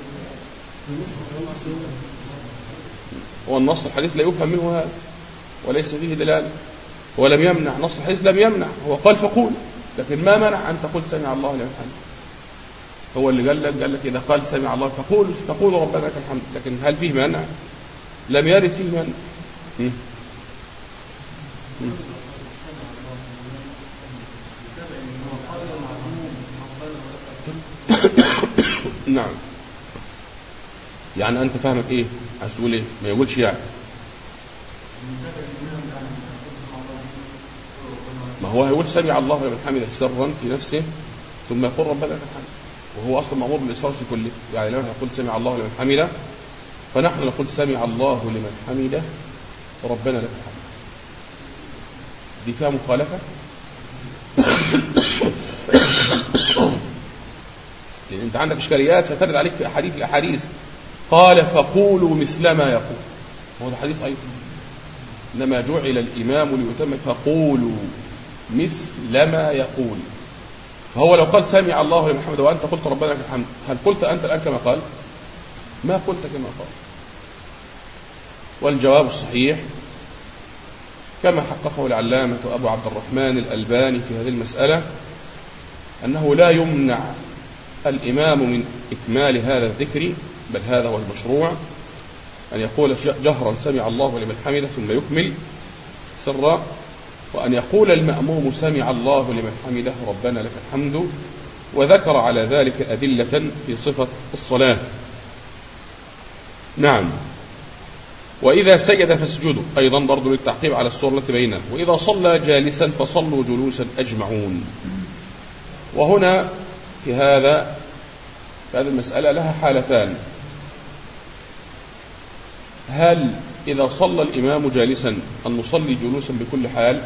والنص الحديث لا يفهم منه هذا وليس فيه دلالة، ولم يمنع نص الحديث، لم يمنع، هو قال فقول، لكن ما منع أن تقول سمع الله لمن حمده. هو اللي قال لك قال لك إذا قال سمع الله فقول تقول ربنا لك الحمد، لكن هل فيه منع؟ لم يرد فيه منع. م? م? نعم. يعني أنت فهمك إيه؟ عايز تقول إيه؟ ما يقولش يعني. ما هو هيقول سمع الله لمن حمده سرا في نفسه ثم يقول ربنا لك الحمد، وهو أصلا مأمور بالإصرار في كله. يعني لما يقول سمع الله لمن حمده فنحن نقول سمع الله لمن حمده ربنا لك الحمد. دي فيها مخالفة؟ لأن أنت عندك إشكاليات سترد عليك في أحاديث الأحاديث قال فقولوا مثل ما يقول، هو ده حديث أيضا إنما جعل الإمام ليتم فقولوا مثل ما يقول. فهو لو قال سمع الله لمن حمده وأنت قلت ربنا لك الحمد، هل قلت أنت الآن كما قال؟ ما قلت كما قال. والجواب الصحيح كما حققه العلامة أبو عبد الرحمن الألباني في هذه المسألة أنه لا يمنع الإمام من إكمال هذا الذكر، بل هذا هو المشروع، أن يقول جهرا سمع الله لمن حمده ثم يكمل سرا، وأن يقول المأموم سمع الله لمن حمده ربنا لك الحمد. وذكر على ذلك أدلة في صفة الصلاة. نعم. وإذا سجد فاسجدوا أيضا برضو للتعقيب على الصورة التي بينها. وإذا صلى جالسا فصلوا جلوسا أجمعون. وهنا في هذا في هذه المسألة لها حالتان. هل إذا صلى الإمام جالسا أن نصلي جلوسا بكل حال،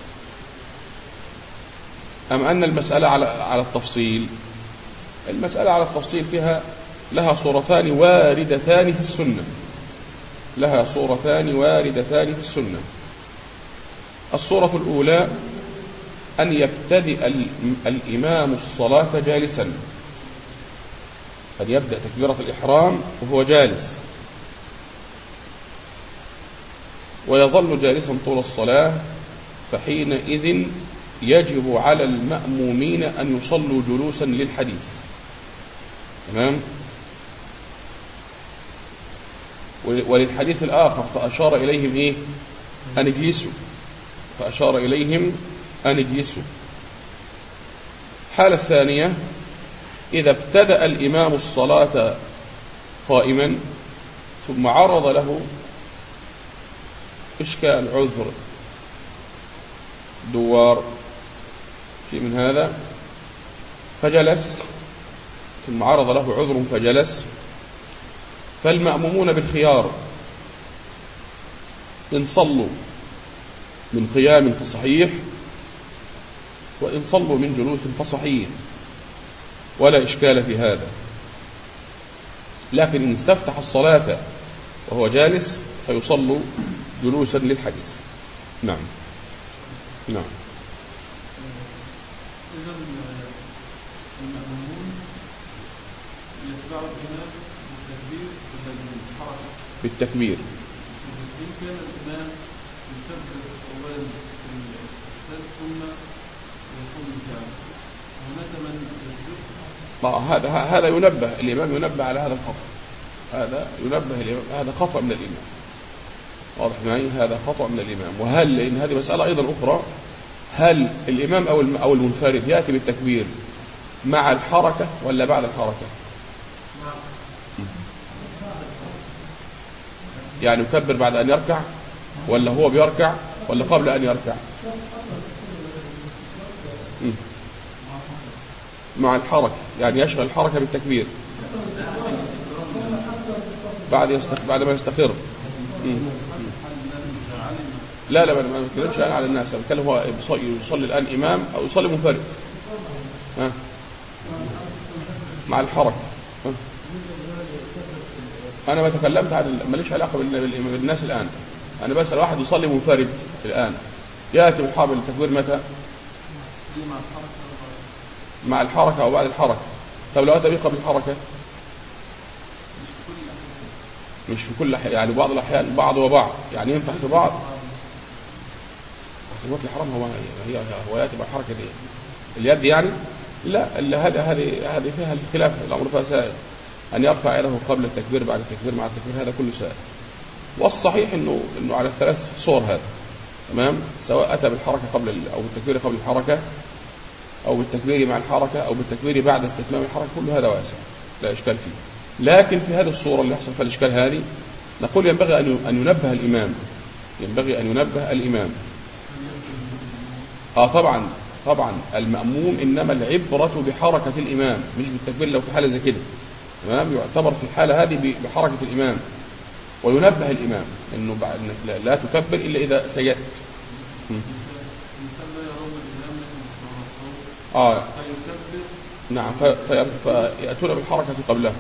أم أن المسألة على على التفصيل؟ المسألة على التفصيل فيها لها صورتان واردتان في السنة لها صورتان واردتان في السنة. الصورة الأولى أن يبتدئ الإمام الصلاة جالسا، أن يبدأ تكبيرة الإحرام وهو جالس، ويظل جالسا طول الصلاة، فحينئذ يجب على المأمومين أن يصلوا جلوسا للحديث. تمام. وللحديث الآخر فأشار إليهم إيه؟ أن اجلسوا، فأشار إليهم أن اجلسوا. الحالة الثانية إذا ابتدأ الإمام الصلاة قائما ثم عرض له إشكال، عذر، دوار، شيء من هذا، فجلس، ثم عرض له عذر فجلس، فالمأمومون بالخيار إن صلوا من قيام فصحيح، وإن صلوا من جلوس فصحيح، ولا إشكال في هذا. لكن إن استفتح الصلاة وهو جالس فيصلوا جلوسا للحديث. نعم نعم. إذا المأمومون يتبعوا الإمام بالتكبير بالحركة بالتكبير. إن كان الإمام يكبر أولا في الإحسان ثم يقوم الجامع، هناك من يسبق. هذا هذا ينبه الإمام، ينبه على هذا الخطأ، هذا ينبه الإمام، هذا خطأ من الإمام، واضح معي؟ هذا خطأ من الإمام. وهل، لأن هذه مسألة أيضا أخرى، هل الإمام أو أو المنفرد يأتي بالتكبير مع الحركة ولا بعد الحركة؟ يعني يكبر بعد أن يركع ولا هو بيركع ولا قبل أن يركع؟ مع الحركة، يعني يشغل الحركة بالتكبير بعد يستق... بعد ما يستقر. لا لا ما بتكلمش الآن على الناس، أنا بتكلم هو يصلي الآن إمام أو يصلي منفرد. ها؟ مع الحركة. ها؟ أنا ما تكلمت عن، ماليش علاقة بالناس الآن، أنا بسأل واحد يصلي منفرد الآن يأتي بالحركة التكبير متى؟ مع الحركة أو بعد الحركة. طب لو أتى به قبل الحركة؟ مش في كل حي... يعني بعض الأحيان بعض وبعض، يعني ينفع في بعض. احتمالات الحرام هو هي هو يأتي بالحركة دي اليد يعني؟ لا، هذه هذه هذه فيها الخلاف، الأمر فيها سائر، أن يرفع يده قبل التكبير بعد التكبير مع التكبير، هذا كله سائر. والصحيح إنه إنه على الثلاث صور هذا، تمام، سواء أتى بالحركة قبل أو بالتكبير قبل الحركة أو بالتكبير مع الحركة أو بالتكبير بعد استتمام الحركة، كل هذا واسع لا إشكال فيه. لكن في هذه الصورة اللي يحصل فيها الإشكال هذه، نقول ينبغي أن ينبه الإمام، ينبغي أن ينبه الإمام. آه طبعا طبعا المأموم إنما العبرة بحركة الإمام مش بالتكبير. لو في حالة زي كده، تمام، يعتبر في الحالة هذه بحركة الإمام، وينبه الإمام إنه لا تكبر إلا إذا سجدت. آه نعم، فيأتون بالحركة قبلها.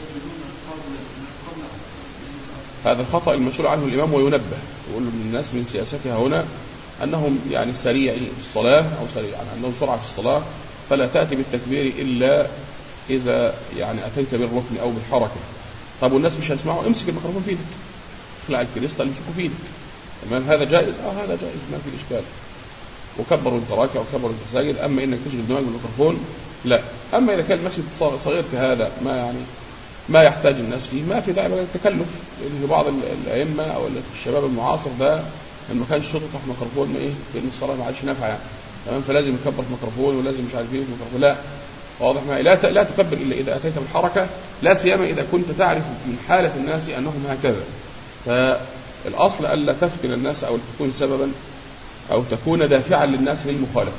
هذا الخطأ المسؤول عنه الإمام، وينبه يقول للناس من سياستها هنا أنهم يعني سريع في الصلاة أو سريع يعني عندهم سرعة في الصلاة، فلا تأتي بالتكبير إلا إذا يعني أتيت بالركن أو بالحركة. طب والناس مش هيسمعوا، امسك الميكروفون في ايدك، اخلع الكريستا اللي امسكه في ايدك، تمام، هذا جائز. اه هذا جائز، ما في إشكال. وكبر وانت راكع وكبر وانت ساجد. أما إنك تشغل دماغك بالميكروفون لا. أما إذا كان المسجد صغير كهذا ما يعني ما يحتاج الناس فيه، ما في داعي للتكلف، لأن بعض الأئمة أو الشباب المعاصر ده لما ما كانش صوته تحت ميكروفون ما إيه، لأن الصلاة ما عادش نافعة يعني، تمام، فلازم يكبر في ميكروفون ولازم مش عارف ايه في ميكروفون. لا، واضح معي؟ لا لا تكبر إلا إذا أتيت بالحركة، لا سيما إذا كنت تعرف من حالة الناس أنهم هكذا. فالأصل ألا تفتن الناس أو تكون سببا أو تكون دافعا للناس للمخالفة.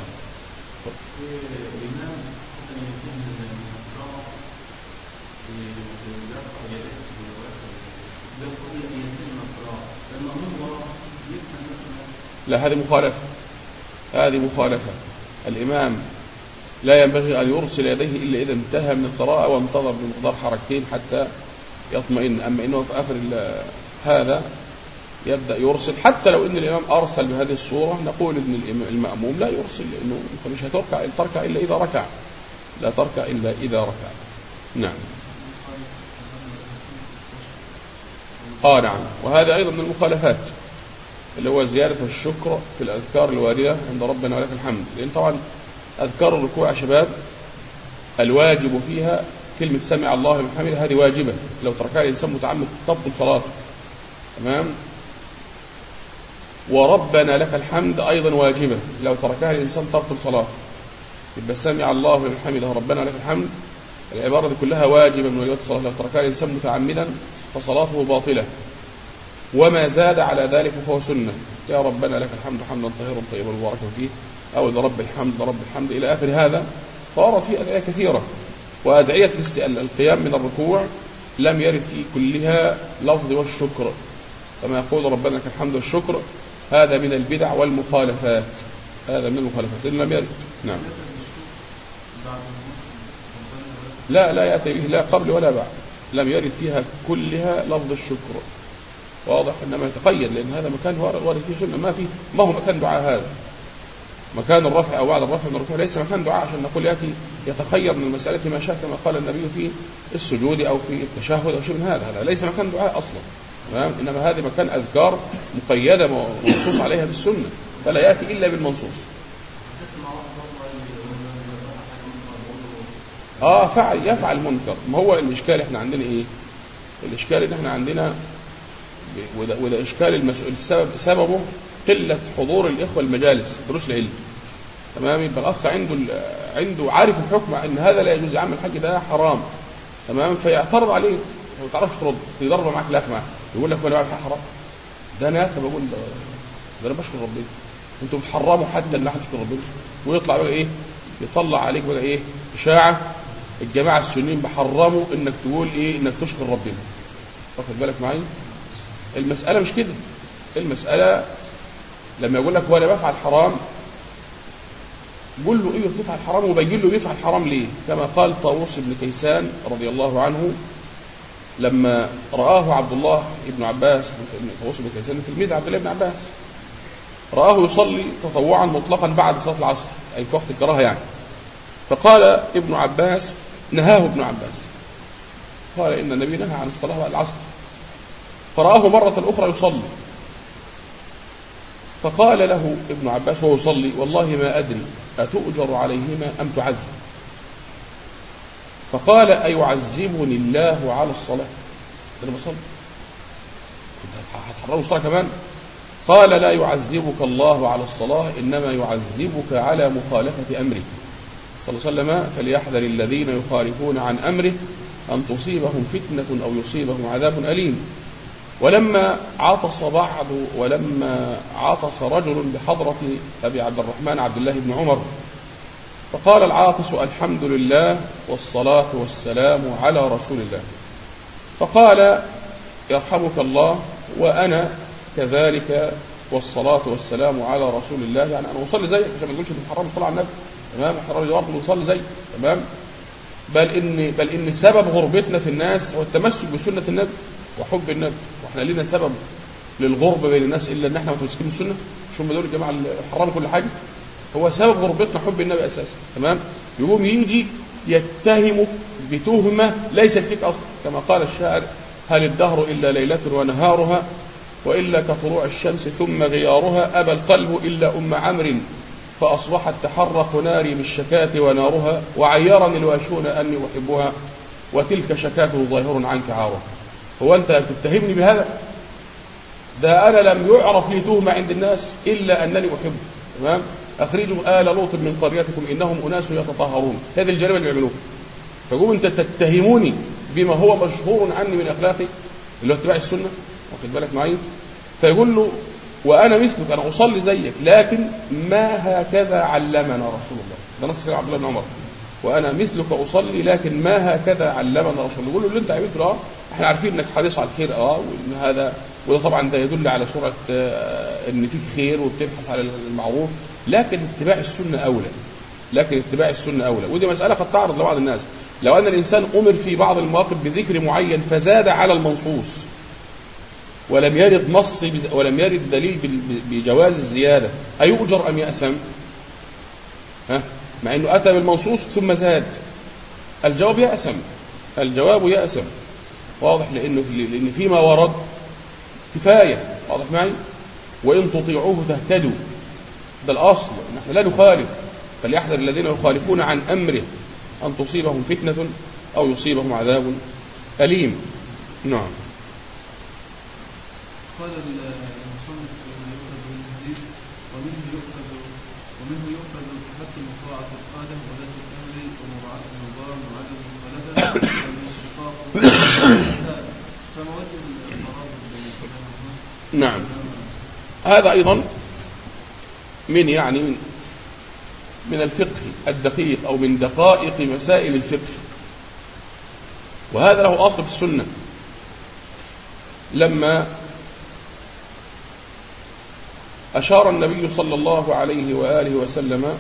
لا، هذه مخالفة، هذه مخالفة. الإمام لا ينبغي أن يرسل يديه إلا إذا انتهى من القراءة وانتظر بمقدار حركتين حتى يطمئن. أما إنه في آخر هذا يبدأ يرسل، حتى لو إن الإمام أرسل بهذه الصورة نقول إن المأموم لا يرسل، لأنه مش هتركع تركع إلا إذا ركع، لا تركع إلا إذا ركع. نعم. آه نعم. وهذا أيضا من المخالفات اللي هو زيادة الشكر في الأذكار الواردة عند ربنا ولك الحمد. لأن طبعا أذكار الركوع يا شباب الواجب فيها كلمة سمع الله لمن حمده، هذه واجبة، لو تركها الإنسان متعمد تبطل صلاته، تمام. وربنا لك الحمد أيضا واجبة، لو تركها الإنسان تبطل صلاته. يبقى سمع الله لمن حمده ربنا لك الحمد، العبارة دي كلها واجبة من واجبات الصلاة، لو تركها الإنسان متعمدا فصلاته باطلة، وما زاد على ذلك فهو سنة. يا ربنا لك الحمد حمدا طاهرا طيبا مباركا فيه، أو لرب الحمد لرب الحمد إلى آخر هذا. فورد فيه أدعية كثيرة، وأدعية القيام من الركوع لم يرد في كلها لفظ والشكر، كما يقول ربنا لك الحمد والشكر، هذا من البدع والمخالفات، هذا من المخالفات لم يرد. نعم. لا لا يأتي به لا قبل ولا بعد، لم يرد فيها كلها لفظ الشكر، واضح، إنما يتقيد لأن هذا مكان وارد فيه سنة، ما فيه ما هو مكان دعاء، هذا مكان الرفع أو بعد الرفع من الركوع ليس مكان دعاء عشان نقول يأتي يتخير من المسألة ما شاء، كما قال النبي في السجود أو في التشهد أو شيء من هذا، هذا ليس مكان دعاء أصلا، تمام، إنما هذه مكان أذكار مقيدة منصوص عليها بالسنة، فلا يأتي إلا بالمنصوص. آه فعل يفعل منكر. ما هو الإشكال إحنا عندنا إيه؟ الإشكال إن إحنا عندنا وده, وده إشكال المسؤول، السبب سببه قلة حضور الإخوة المجالس دروس العلم، تمام. يبقى الأخ عنده عنده عارف الحكم إن هذا لا يجوز، عمل الحج ده حرام، تمام، فيعترض عليه، ما تعرفش ترد، يضرب معاك لاف معاه، يقول لك وانا بعمل حرام، ده انا اخي بقول ده انا بشكر ربنا، انتوا بتحرموا حتى ان احد يشكر ربنا، ويطلع بقى ايه، يطلع عليك بقى ايه، اشاعه الجماعه السنيين بحرموا انك تقول ايه، انك تشكر ربنا. واخد بالك معايا؟ المساله مش كده، المساله لما يقول لك وانا بفعل حرام، قول له ايه بتفعل حرام، وبين له بيفعل حرام ليه، كما قال طاووس بن كيسان رضي الله عنه لما رآه عبد الله بن عباس، طاووس بن كيسان تلميذ عبد الله بن عباس، رآه يصلي تطوعا مطلقا بعد صلاة العصر، أي في وقت الكراهة يعني، فقال ابن عباس، نهاه ابن عباس، قال إن النبي نهى عن الصلاة بعد العصر، فرآه مرة أخرى يصلي، فقال له ابن عباس وهو يصلي، والله ما أدري أتؤجر عليهما أم تعذب، فقال أيعذبني الله على الصلاة، أنا بصلي هتحرموا الصلاة كمان؟ قال لا يعذبك الله على الصلاة، إنما يعذبك على مخالفة أمره صلى الله عليه وسلم، فليحذر الذين يخالفون عن أمره أن تصيبهم فتنة أو يصيبهم عذاب أليم. ولما عطس بعض ولما عطس رجل بحضرة أبي عبد الرحمن عبد الله بن عمر، فقال العاطس الحمد لله والصلاة والسلام على رسول الله، فقال يرحمك الله وأنا كذلك والصلاة والسلام على رسول الله، يعني أنا أصلي زيك عشان ما تقولش أنت حرام الصلاة على النبي، تمام، حرام برضه نصلي زيك، تمام، بل إن بل إن سبب غربتنا في الناس هو التمسك بسنة النبي وحب النبي، واحنا لنا سبب للغربة بين الناس إلا إن احنا متمسكين بالسنة، مش هم دول الجماعة اللي حرموا كل حاجة، هو سبب غربتنا حب النبي أساسا، تمام، يقوم يجي يتهمك بتهمة ليست فيك أصلا، كما قال الشاعر هل الدهر إلا ليلة ونهارها، وإلا كطلوع الشمس ثم غيارها، أبى القلب إلا أم عمرو فأصبحت تحرق ناري بالشكاة ونارها، وعيرني الواشون أني أحبها وتلك شكاة ظاهر عنك عارها. هو أنت تتهمني بهذا؟ ده أنا لم يعرف لي تهمة عند الناس إلا أنني أحبه، تمام، أخرجوا آل لوط من قريتكم إنهم أناس يتطهرون، هذه الجريمة اللي بيعملوها، فقوم أنت تتهموني بما هو مشهور عني من أخلاقي اللي هو اتباع السنة، واخد بالك معي؟ فيقول له وأنا مثلك، أنا أصلي زيك، لكن ما هكذا علمنا رسول الله، ده نص عبد الله بن عمر، وأنا مثلك أصلي لكن ما هكذا علمنا رسول الله. يقول له اللي أنت عملته اه احنا عارفين إنك حريص على الخير اه وإن هذا، وده طبعا ده يدل على سرعة اه إن فيك خير وبتبحث على المعروف، لكن اتباع السنة أولى، لكن اتباع السنة أولى، ودي مسألة قد تعرض لبعض الناس، لو أن الإنسان أمر في بعض المواقف بذكر معين فزاد على المنصوص ولم يرد نص ولم يرد دليل بجواز الزيادة، أيؤجر أم يأثم؟ ها؟ مع أنه أتى بالمنصوص ثم زاد، الجواب يأثم، الجواب يأثم، واضح، لأنه لأن فيما ورد كفاية، واضح معي، وإن تطيعوه تهتدوا، ده الأصل، نحن لا نخالف، فليحذر الذين يخالفون عن أمره أن تصيبهم فتنة أو يصيبهم عذاب أليم. نعم. قال المصنف يؤخذ من الحديث ومنه يؤخذ ومنه يؤخذ الحق مطاعة القادم ولاة الأمر ومراعاة النظام وعدم المخالفة والانشقاق فما وجه الترابط بين الكلام؟ نعم، هذا أيضا من يعني من, من الفقه الدقيق أو من دقائق مسائل الفقه، وهذا له أصل في السنة. لما أشار النبي صلى الله عليه وآله وسلم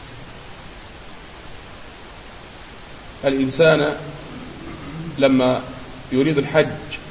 الإنسان لما يريد الحج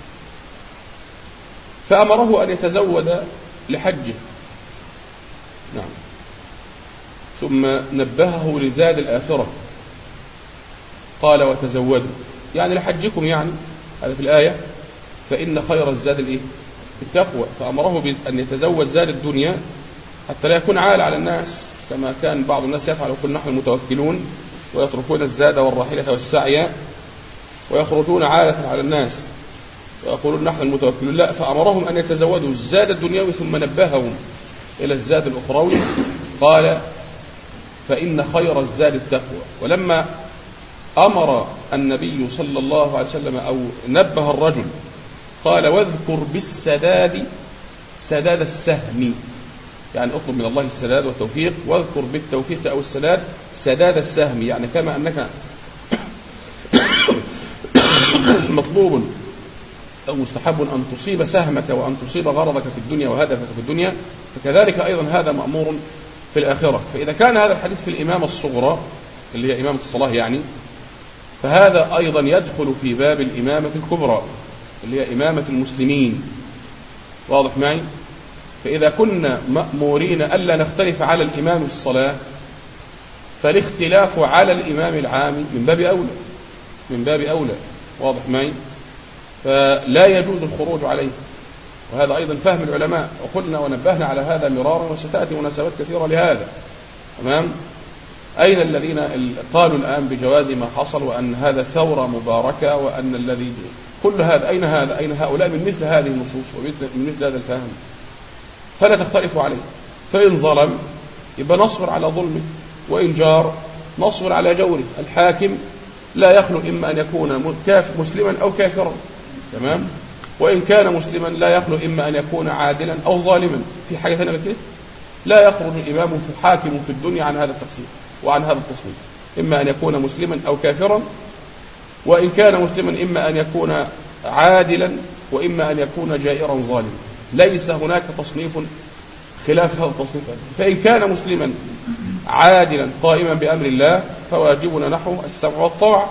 فأمره أن يتزود لحجه، نعم، ثم نبهه لزاد الآخرة قال وتزودوا، يعني لحجكم، يعني هذا في الآية، فإن خير الزاد الإيه؟ التقوى. فأمره بأن يتزود زاد الدنيا حتى لا يكون عال على الناس كما كان بعض الناس يفعل، ويقول نحن المتوكلون، ويتركون الزاد والراحلة والسعي ويخرجون عالة على الناس ويقولون نحن المتوكلون. لا، فأمرهم أن يتزودوا الزاد الدنيوي ثم نبههم إلى الزاد الأخروي قال فإن خير الزاد التقوى. ولما أمر النبي صلى الله عليه وسلم أو نبه الرجل قال واذكر بالسداد سداد السهم، يعني اطلب من الله السداد والتوفيق، واذكر بالتوفيق أو السداد سداد السهم، يعني كما أنك مطلوب أو مستحب أن تصيب سهمك وأن تصيب غرضك في الدنيا وهدفك في الدنيا، فكذلك أيضا هذا مأمور في الآخرة. فإذا كان هذا الحديث في الإمامة الصغرى اللي هي إمامة الصلاة يعني، فهذا أيضا يدخل في باب الإمامة الكبرى اللي هي إمامة المسلمين. واضح معي؟ فإذا كنا مأمورين ألا نختلف على الإمام في الصلاة فالاختلاف على الإمام العام من باب أولى من باب أولى واضح معي؟ فلا يجوز الخروج عليه، وهذا أيضا فهم العلماء، وقلنا ونبهنا على هذا مرارا وستأتي مناسبات كثيرة لهذا. تمام؟ أين الذين قالوا الآن بجواز ما حصل وأن هذا ثورة مباركة وأن الذي كل هذا، أين هذا أين هؤلاء من مثل هذه النصوص ومن مثل هذا الفهم؟ فلا تختلفوا عليه. فإن ظلم يبقى نصبر على ظلمه، وإن جار نصبر على جوره. الحاكم لا يخلو إما أن يكون مسلما أو كافرا، تمام؟ وإن كان مسلما لا يخلو إما أن يكون عادلا أو ظالما. في حاجة ثانية كده؟ لا يخرج الإمام في حاكم في الدنيا عن هذا التقسيم وعن هذا التصميم، إما أن يكون مسلما أو كافرا، وإن كان مسلما إما أن يكون عادلا وإما أن يكون جائرا ظالما. ليس هناك تصنيف خلاف هذا التصنيف. فإن كان مسلما عادلا قائما بأمر الله فواجبنا نحو السمع والطاعة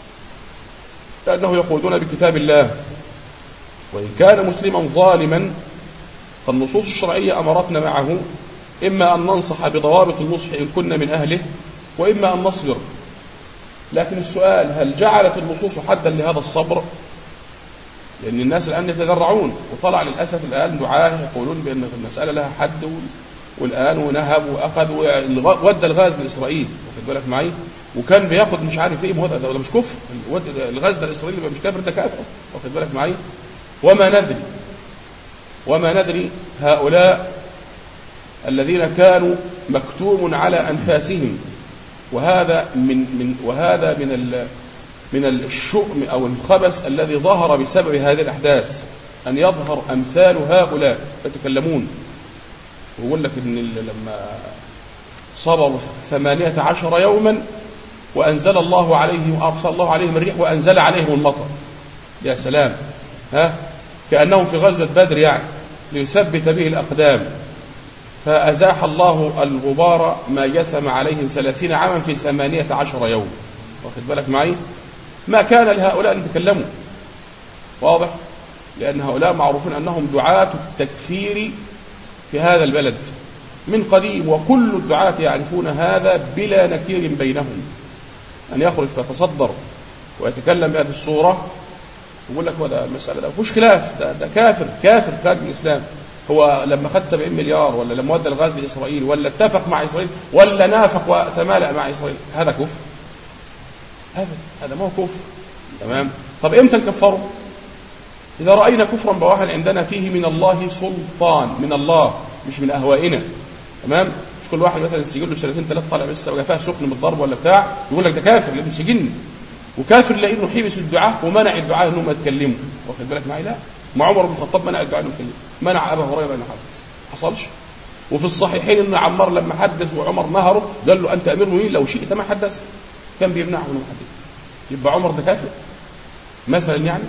لأنه يقودون بكتاب الله. وإن كان مسلما ظالما فالنصوص الشرعية أمرتنا معه إما أن ننصح بضوابط النصح إن كنا من أهله، وإما أن نصبر. لكن السؤال هل جعلت النصوص حدا لهذا الصبر؟ لأن الناس الآن يتذرعون، وطلع للأسف الآن دعاه يقولون بأن المسألة لها حد، والآن ونهب وأخذ ودى الغاز لإسرائيل، واخد بالك معي؟ وكان بياخد مش عارف ايه، ده مش كفر الغاز ده لإسرائيل، يبقى مش كافر، ده كافر، واخد بالك معي؟ وما ندري وما ندري هؤلاء الذين كانوا مكتوم على أنفاسهم، وهذا من من وهذا من ال من الشؤم أو الخبث الذي ظهر بسبب هذه الأحداث، أن يظهر أمثال هؤلاء يتكلمون ويقول لك إن لما صبروا ثمانية عشر يوما وأنزل الله عليهم وأرسل الله عليهم الريح وأنزل عليهم المطر. يا سلام، ها كأنهم في غزوة بدر يعني، ليثبت به الأقدام، فأزاح الله الغبار ما جسم عليهم ثلاثين عاما في ثمانية عشر يوم. واخد بالك معي؟ ما كان لهؤلاء أن يتكلموا، واضح؟ لأن هؤلاء معروفون أنهم دعاة التكفير في هذا البلد من قديم، وكل الدعاة يعرفون هذا بلا نكير بينهم. أن يخرج فيتصدر ويتكلم بهذه الصورة يقول لك وده مسألة ده مفيش خلاف، ده, ده كافر كافر خارج الإسلام. هو لما خد سبعين مليار ولا لما ودى الغاز لإسرائيل ولا اتفق مع إسرائيل ولا نافق وتمالأ مع إسرائيل، هذا كفر؟ هذا هذا ما هو كفر. تمام؟ طب إمتى نكفره؟ إذا رأينا كفرا بواحا عندنا فيه من الله سلطان، من الله مش من أهوائنا. تمام؟ مش كل واحد مثلا يسجل له سنتين ثلاثه طالع لسه ولا فيها سخن من الضرب ولا بتاع يقول لك ده كافر لانه سجن، وكافر لانه حبس الدعاء ومنع الدعاء انهم يتكلموا. واخد بالك معايا؟ لا، ما عمر بن الخطاب منع الدعاء انه يتكلم، منع ابا هريره انه يحدث، حصلش. وفي الصحيحين ان عمار لما حدث وعمر نهره قال له انت امير المؤمنين لو شئت ما حدث، كان بيمنعه انه يحدث. يبقى عمر ده كافر مثلا يعني؟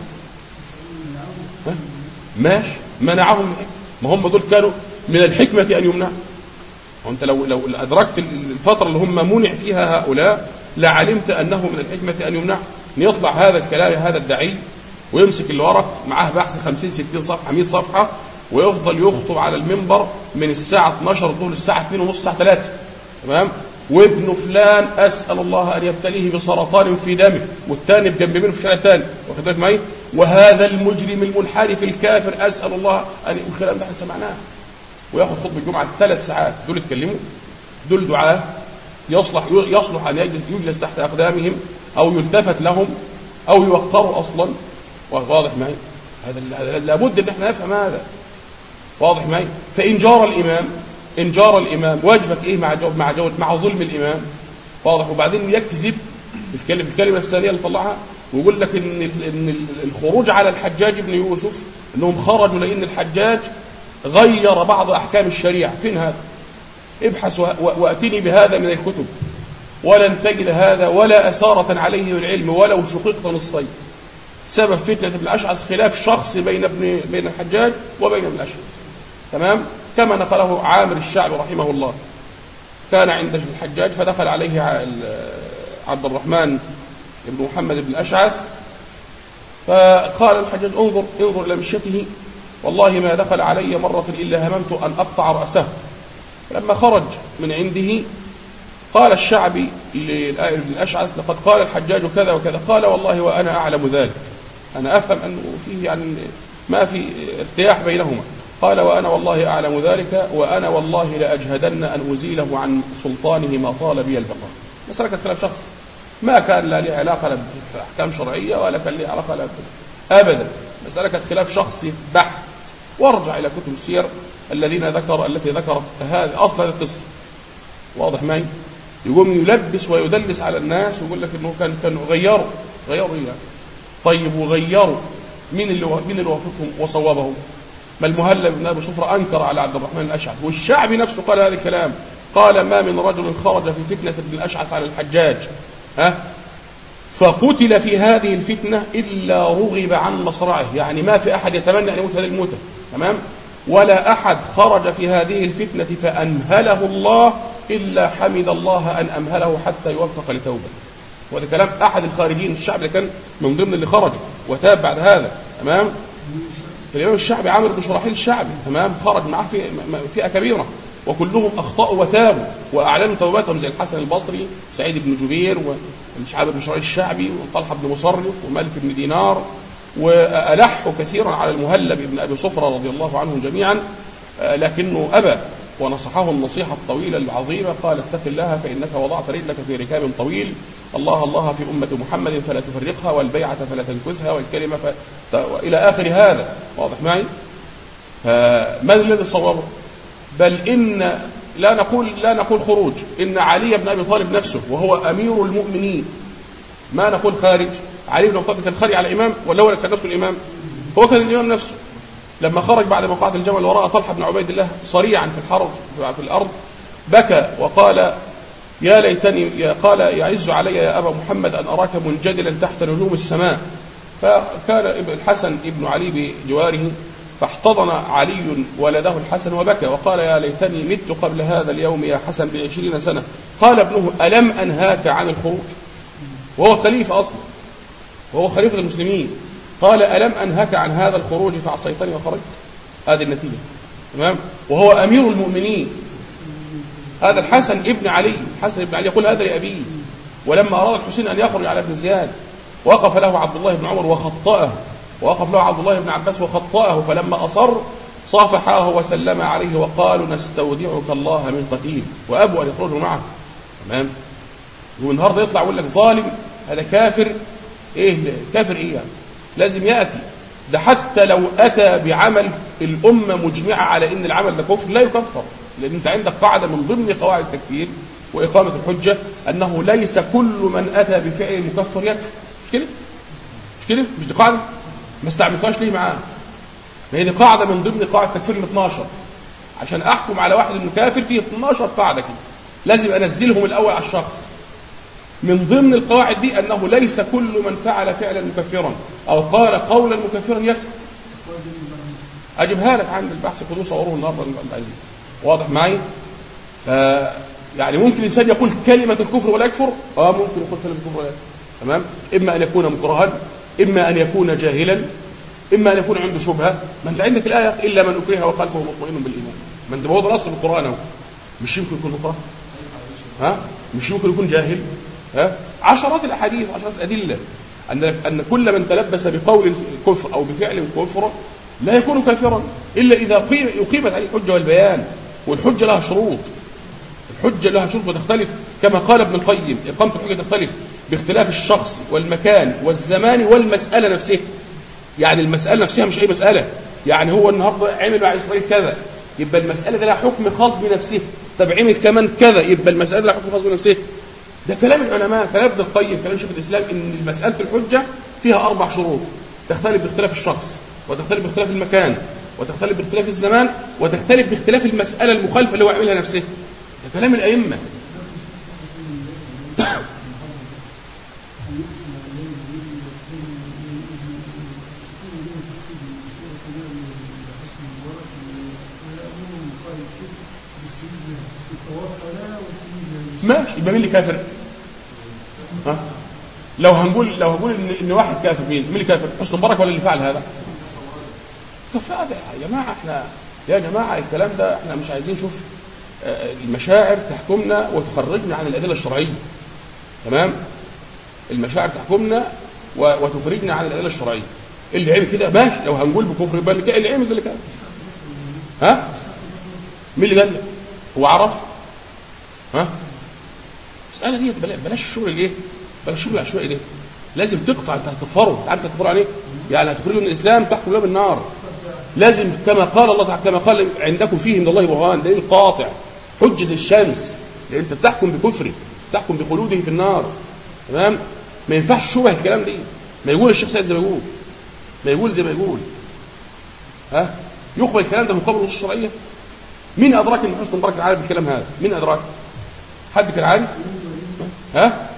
ها؟ ماشي، منعهم من الحكمة. ما هم دول كانوا من الحكمة أن يمنعوا. وانت لو لو أدركت الفترة اللي هم منع فيها هؤلاء لعلمت أنه من الحكمة أن يمنع. يطلع هذا الكلام هذا الدعي ويمسك الورق معاه بحث خمسين ستين صفحة مئة صفحة ويفضل يخطب على المنبر من الساعة اثناشر الظهر للساعة اثنين ونص الساعة ثلاثة، تمام؟ وابن فلان أسأل الله أن يبتليه بسرطان في دمه، والثاني بجنب منه في الشارع الثاني، واخد بالك معي؟ وهذا المجرم المنحرف الكافر أسأل الله أن الكلام ده احنا سمعناه. وياخد خطبة الجمعة ثلاث ساعات، دول يتكلموا؟ دول دعاة يصلح يصلح أن يجلس تحت أقدامهم أو يلتفت لهم أو يوقروا أصلا؟ واضح معي؟ هذا لابد أن احنا نفهم هذا، واضح معي؟ فإن جار الإمام إن جار الإمام واجبك إيه مع جو مع جو مع ظلم الإمام؟ واضح. وبعدين يكذب في الكلمة الثانية اللي طلعها ويقول لك إن إن الخروج على الحجاج بن يوسف إنهم خرجوا لأن الحجاج غير بعض أحكام الشريعة. فين هذا؟ ابحث وأتني بهذا من الكتب، ولن تجد هذا ولا أثارة عليه من العلم ولو شققت نصفين. سبب فتنة ابن الأشعث خلاف شخصي بين ابن بين الحجاج وبين ابن الأشعث، تمام؟ كما نقله عامر الشعبي رحمه الله، كان عند الحجاج فدخل عليه عبد الرحمن بن محمد بن الأشعث فقال الحجاج انظر انظر إلى مشيته، والله ما دخل علي مرة إلا هممت أن أقطع رأسه. لما خرج من عنده قال الشعبي للآئر بن الأشعث لقد قال الحجاج كذا وكذا، قال والله وأنا أعلم ذلك، أنا أفهم أنه فيه يعني ما في ارتياح بينهما. قال وأنا والله أعلم ذلك وأنا والله لأجهدن أن أزيله عن سلطانه ما طال بي البقاء. مسألة كانت خلاف شخص، ما كان لا له علاقة بأحكام شرعية ولا كان له علاقة لا أبدا، مسألة كانت خلاف شخصي بحت. وارجع إلى كتب السير الذين ذكر التي ذكرت هذه أصل هذه القصة، واضح معي؟ يقوم يلبس ويدلس على الناس ويقول لك إنه كان كانوا غيروا غيروا إيه يعني؟ طيب وغيروا مين اللي مين اللي وافقهم وصوابهم؟ ما المهلب بن أبي صفرة أنكر على عبد الرحمن الأشعث، والشعبي نفسه قال هذا الكلام، قال ما من رجل خرج في فتنة ابن الأشعث على الحجاج ها فقتل في هذه الفتنة إلا رغب عن مصرعه، يعني ما في أحد يتمنى أن يموت هذه الموتة، تمام؟ ولا أحد خرج في هذه الفتنة فأمهله الله إلا حمد الله أن أمهله حتى يوفق لتوبة. وهذا كلام أحد الخارجين الشعب اللي كان من ضمن اللي خرج وتاب بعد هذا، تمام؟ الإمام الشعبي عامر بن شراحيل الشعبي، تمام؟ خرج معه في فئة كبيرة وكلهم أخطأوا وتابوا وأعلنوا توبتهم زي الحسن البصري سعيد بن جبير والشعب بن شراحيل الشعبي وطلحة بن مصرف ومالك بن دينار، وألحوا كثيرا على المهلب ابن أبي صفرة رضي الله عنهم جميعا، لكنه أبى ونصحه النصيحة الطويلة العظيمة، قال اتق الله فإنك وضعت رجلك في ركاب طويل، الله الله في أمة محمد فلا تفرقها، والبيعة فلا تنكثها، والكلمة ف... إلى آخر هذا، واضح معي؟ ما الذي صوره؟ بل إن لا نقول لا نقول خروج، إن علي بن أبي طالب نفسه وهو أمير المؤمنين، ما نقول خارج، علي بن أبي طالب كان خارج على الإمام ولا هو كان نفسه الإمام؟ هو كان الإمام نفسه. لما خرج بعد موقعة الجمل وراء طلحة بن عبيد الله صريعا في الحرب في الأرض بكى وقال يا ليتني يا قال يعز علي يا أبا محمد أن أراك منجدلا تحت نجوم السماء. فكان الحسن ابن علي بجواره فاحتضن علي ولده الحسن وبكى وقال يا ليتني مت قبل هذا اليوم يا حسن بعشرين سنة. قال ابنه ألم أنهاك عن الخروج؟ وهو خليفة أصلا وهو خليفة المسلمين، قال ألم أنهك عن هذا الخروج فعصيتني وخرجت؟ هذه النتيجة، تمام؟ وهو أمير المؤمنين، هذا الحسن ابن علي، حسن ابن علي يقول هذا لأبيه. ولما أراد الحسين أن يخرج على ابن زياد وقف له عبد الله بن عمر وخطأه، ووقف له عبد الله بن عباس وخطأه، فلما أصر صافحاه وسلم عليه وقالوا نستودعك الله من قتيل، وأبوا أن يخرجوا معه، تمام؟ والنهارده يطلع يقول لك ظالم، هذا كافر. إيه كافر إيه يعني؟ لازم يأتي، ده حتى لو أتى بعمل الأمة مجمعة على إن العمل ده كفر لا يكفر، لأن أنت عندك قاعدة من ضمن قواعد التكفير وإقامة الحجة أنه ليس كل من أتى بفعل مكفر يكفر. مش كده؟ مش كده؟ مش دي قاعدة؟ ما استعملتهاش ليه معاه؟ ما هي دي قاعدة من ضمن قواعد التكفير ال اثناشر. عشان أحكم على واحد إنه كافر فيه اثناشر قاعدة كده، لازم أنزلهم الأول على الشخص. من ضمن القواعد دي أنه ليس كل من فعل فعلا مكفرا أو قال قولا مكفرا يكفر. أجيبها لك عند البحث، خدوه صوروه النهارده انت عايزين. واضح معي؟ آه يعني ممكن الإنسان يقول كلمة الكفر ولا يكفر؟ اه ممكن يقول كلمة الكفر ولا يكفر. تمام؟ إما أن يكون مكرها، إما أن يكون جاهلا، إما أن يكون عنده شبهة. ما أنت عندك الآية إلا من أكره وقلبه مطمئن بالإيمان. ما أنت هو ده نص القرآن اهو. مش يمكن يكون مكره؟ ها؟ مش يمكن يكون جاهل؟ ها؟ عشرات الأحاديث وعشرات الأدلة أن أن كل من تلبس بقول كفر أو بفعل كفر لا يكون كافرا إلا إذا أقيمت عليه الحجة والبيان. والحجة لها شروط، الحجة لها شروط وتختلف كما قال ابن القيم. إقامة الحجة تختلف باختلاف الشخص والمكان والزمان والمسألة نفسها. يعني المسألة نفسها مش أي مسألة. يعني هو النهارده عمل مع إسرائيل كذا، يبقى المسألة دي لها حكم خاص بنفسه. طب عمل كمان كذا، يبقى المسألة لها حكم خاص بنفسه. ده كلام العلماء، كلام ابن القيم، كلام شيخ الإسلام، إن المسألة الحجة فيها أربع شروط تختلف باختلاف الشخص، وتختلف باختلاف المكان، وتختلف باختلاف الزمان، وتختلف باختلاف المسألة المخالفة اللي هو عملها نفسه. ده كلام الأئمة. ماشي، يبقى مين اللي كافر؟ ها؟ لو هنقول لو هنقول ان, إن واحد كافر، مين مين اللي كافر؟ حسني مبارك ولا اللي فعل هذا؟ فهذا يا جماعه احنا يا جماعه الكلام ده احنا مش عايزين نشوف المشاعر تحكمنا وتخرجنا عن الادله الشرعيه. تمام؟ المشاعر تحكمنا وتخرجنا عن الادله الشرعيه. اللي عمل كده ماشي، لو هنقول بكفر يبقى اللي عمل ده اللي كافر. ها؟ مين اللي قال لك؟ هو عرف؟ ها؟ المسألة دي بلاش الشغل الايه؟ بلاش الشغل العشوائي ده. لازم تقطع. انت هتكفره، انت عارف تكفر عليه؟ يعني هتخرجه من الاسلام تحكم له بالنار. لازم كما قال الله تعالى، كما قال عندكم فيه من الله برهان، دليل قاطع حجة الشمس. لان انت بتحكم بكفره، تحكم بخلوده في النار. تمام؟ ما ينفعش شبه الكلام دي. ما يقول الشيخ سيد زي ما يقول، ما يقول زي ما يقول. ها؟ يقبل الكلام ده مقابل النصوص الشرعيه؟ مين ادراك ان حسني مبارك عارف الكلام هذا؟ مين ادراك؟ حد كان عارف؟ ها؟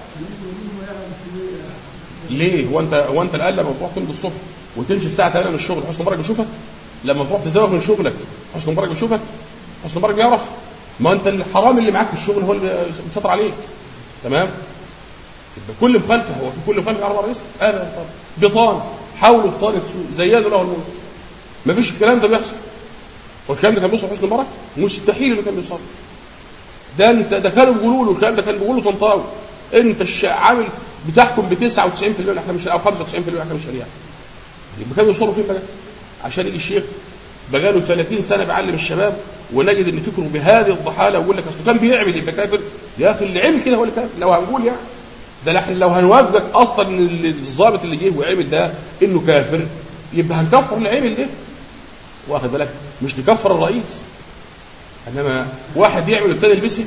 ليه؟ هو انت هو انت الان لما تروح تمضي الصبح وتمشي الساعه ثمانية من الشغل حسني مبارك بيشوفك؟ لما تروح تزوغ من شغلك حسني مبارك بيشوفك؟ حسني مبارك بيعرف؟ ما انت الحرام اللي معاك في الشغل هو اللي بيسيطر عليك. تمام؟ يبقى كل مخالفه، هو في كل مخالفه يعرف رئيس؟ ابدا طبعا. بطان حاولوا بطانه زيادوا له الموت. ما فيش الكلام ده بيحصل. والكلام ده كان بيوصل حسني مبارك؟ مستحيل اللي كان بيوصل. ده انت ده كانوا بيقولوا له الكلام ده، كان بيقولوا طنطاوي انت عامل بتحكم ب تسعة وتسعين بالمئة من احكام الشريعه او خمسة وتسعين بالمئة من احكام الشريعه. يبقى كانوا يوصلوا فين بقى؟ عشان يجي الشيخ بقى له ثلاثين سنه بيعلم الشباب ونجد ان فكره بهذه الضحاله ويقول لك اصل كان بيعمل يبقى كافر. يا اخي اللي عمل كده هو اللي كافر لو هنقول يعني. ده احنا لو هنوافقك اصلا ان الضابط اللي جه وعمل ده انه كافر يبقى هنكفر اللي عمل ده. واخد بالك؟ مش نكفر الرئيس. انما واحد يعمل الثاني يلبسه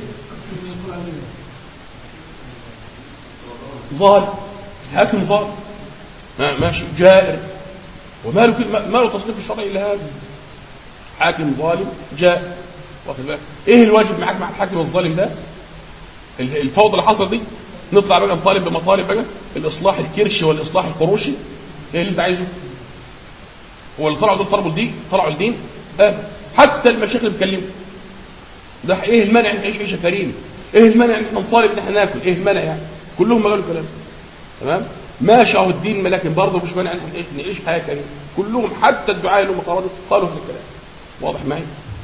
ظالم، حاكم ظالم ماشي جائر، وما له ما له تصنيف الشرعي الا هذا. حاكم ظالم جائر. واخد بالك؟ ايه الواجب معاك مع الحاكم الظالم ده؟ الفوضى اللي حصل دي نطلع بقى نطالب بمطالب بقى الاصلاح الكرشي والاصلاح القروشي. ايه اللي انت عايزه؟ هو اللي طلعوا دول طلبوا الدين؟ طلعوا الدين؟ اه حتى المشايخ اللي بيتكلموا ده ايه المانع ان نعيش عيشه كريمه؟ ايه المانع ان احنا نطالب ان احنا ناكل؟ ايه المانع يعني؟ كلهم ما قالوا كلام. تمام؟ ماشي اهو الدين، لكن برضه مش مانع ان احنا نعيش حياه كريمه. كلهم حتى الدعاء اللي هم خرجوا قالوا في الكلام. واضح معي؟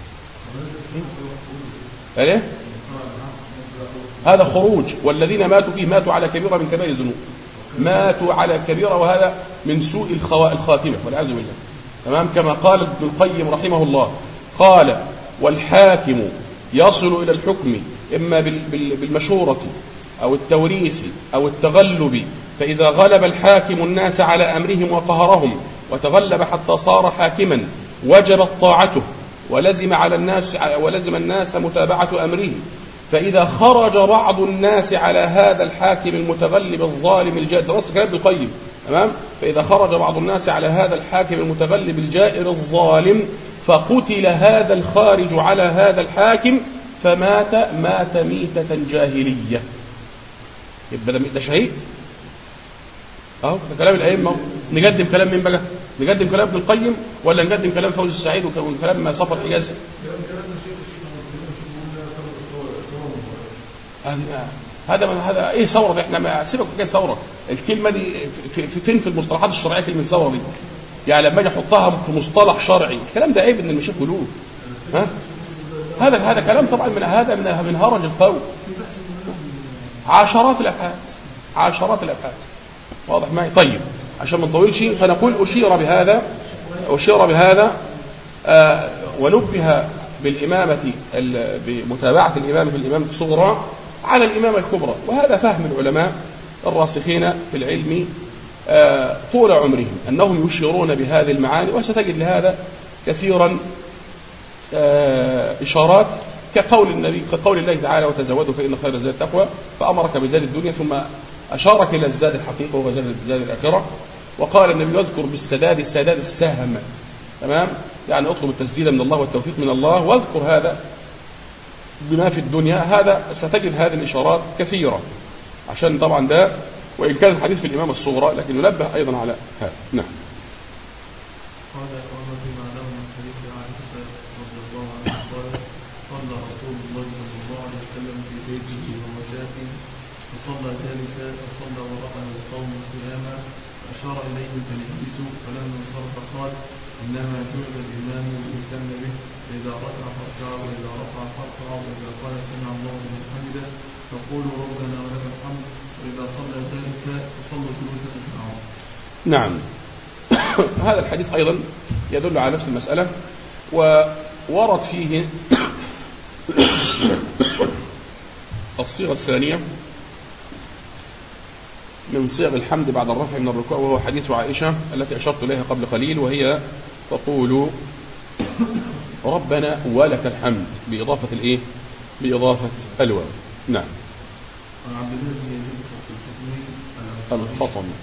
ايه؟ هذا خروج، والذين ماتوا فيه ماتوا على كبيره من كبائر الذنوب. ماتوا على كبيره، وهذا من سوء الخاتمه والعياذ بالله. تمام؟ كما قال ابن القيم رحمه الله، قال: والحاكم يصل إلى الحكم إما بالمشورة أو التوريث أو التغلب، فإذا غلب الحاكم الناس على أمرهم وقهرهم وتغلب حتى صار حاكما وجبت طاعته ولزم على الناس ولزم الناس متابعة أمره. فإذا خرج بعض الناس على هذا الحاكم المتغلب الظالم الجائر، بس كلام ابن القيم، تمام؟ فإذا خرج بعض الناس على هذا الحاكم المتغلب الجائر الظالم فقتل هذا الخارج على هذا الحاكم فمات مات ميتة جاهلية، يبقى ده شهيد. اهو ده كلام الائمه. نقدم كلام مين بقى؟ نقدم كلام ابن القيم ولا نقدم كلام فوز السعيد وكلام صفر حجازي؟ هذا هذا ايه ثوره؟ احنا ما سيبك من ثوره، الكلمه دي في فين في المصطلحات الشرعيه كلمه ثوره دي؟ يعني لما اجي احطها في مصطلح شرعي الكلام ده عيب ان المشايخ يقولوه. ها هذا هذا كلام طبعا من هذا من من هرج القول. عشرات الابحاث عشرات الابحاث واضح معي؟ طيب عشان ما نطولش فنقول اشير بهذا اشير بهذا آه ونبه بالامامه بمتابعه الامامه في الامامه الصغرى على الامامه الكبرى، وهذا فهم العلماء الراسخين في العلم آه طول عمرهم انهم يشيرون بهذه المعاني، وستجد لهذا كثيرا آه اشارات كقول النبي كقول الله تعالى وتزودوا فإن خير الزاد التقوى، فأمرك بزاد الدنيا ثم أشارك إلى الزاد الحقيقي وهو زاد الآخرة. وقال النبي اذكر بالسداد السداد السهم، تمام؟ يعني اطلب التسديد من الله والتوفيق من الله واذكر هذا بما في الدنيا. هذا ستجد هذه الإشارات كثيرة عشان طبعا ده وإن كان الحديث في الإمامة الصغرى لكن ننبه أيضا على هذا. نعم. قال وما له من حديث عائشة رضي الله عنها قال صلى رسول الله صلى الله عليه وسلم في بيته وهو شاف فصلى جالسا وصلى وراءه القوم قياما فأشار إليه فليجلسوا فلما انصرف قال إنما جعل الإمام ليهتم به فإذا ركع فركع وإذا رفع فرفع وإذا قال سمع الله لمن حمده فقولوا ربنا ولك الحمد وإذا صلى جالسا فصلوا جلوسا أجمعون. نعم. هذا الحديث أيضا يدل على نفس المسألة وورد فيه الصيغة الثانية من صيغ الحمد بعد الرفع من الركوع، وهو حديث عائشة التي أشرت إليها قبل قليل، وهي تقول ربنا ولك الحمد بإضافة الإيه؟ بإضافة الواو. نعم. عن عبد الله بن يزيد الخطمي الخطمي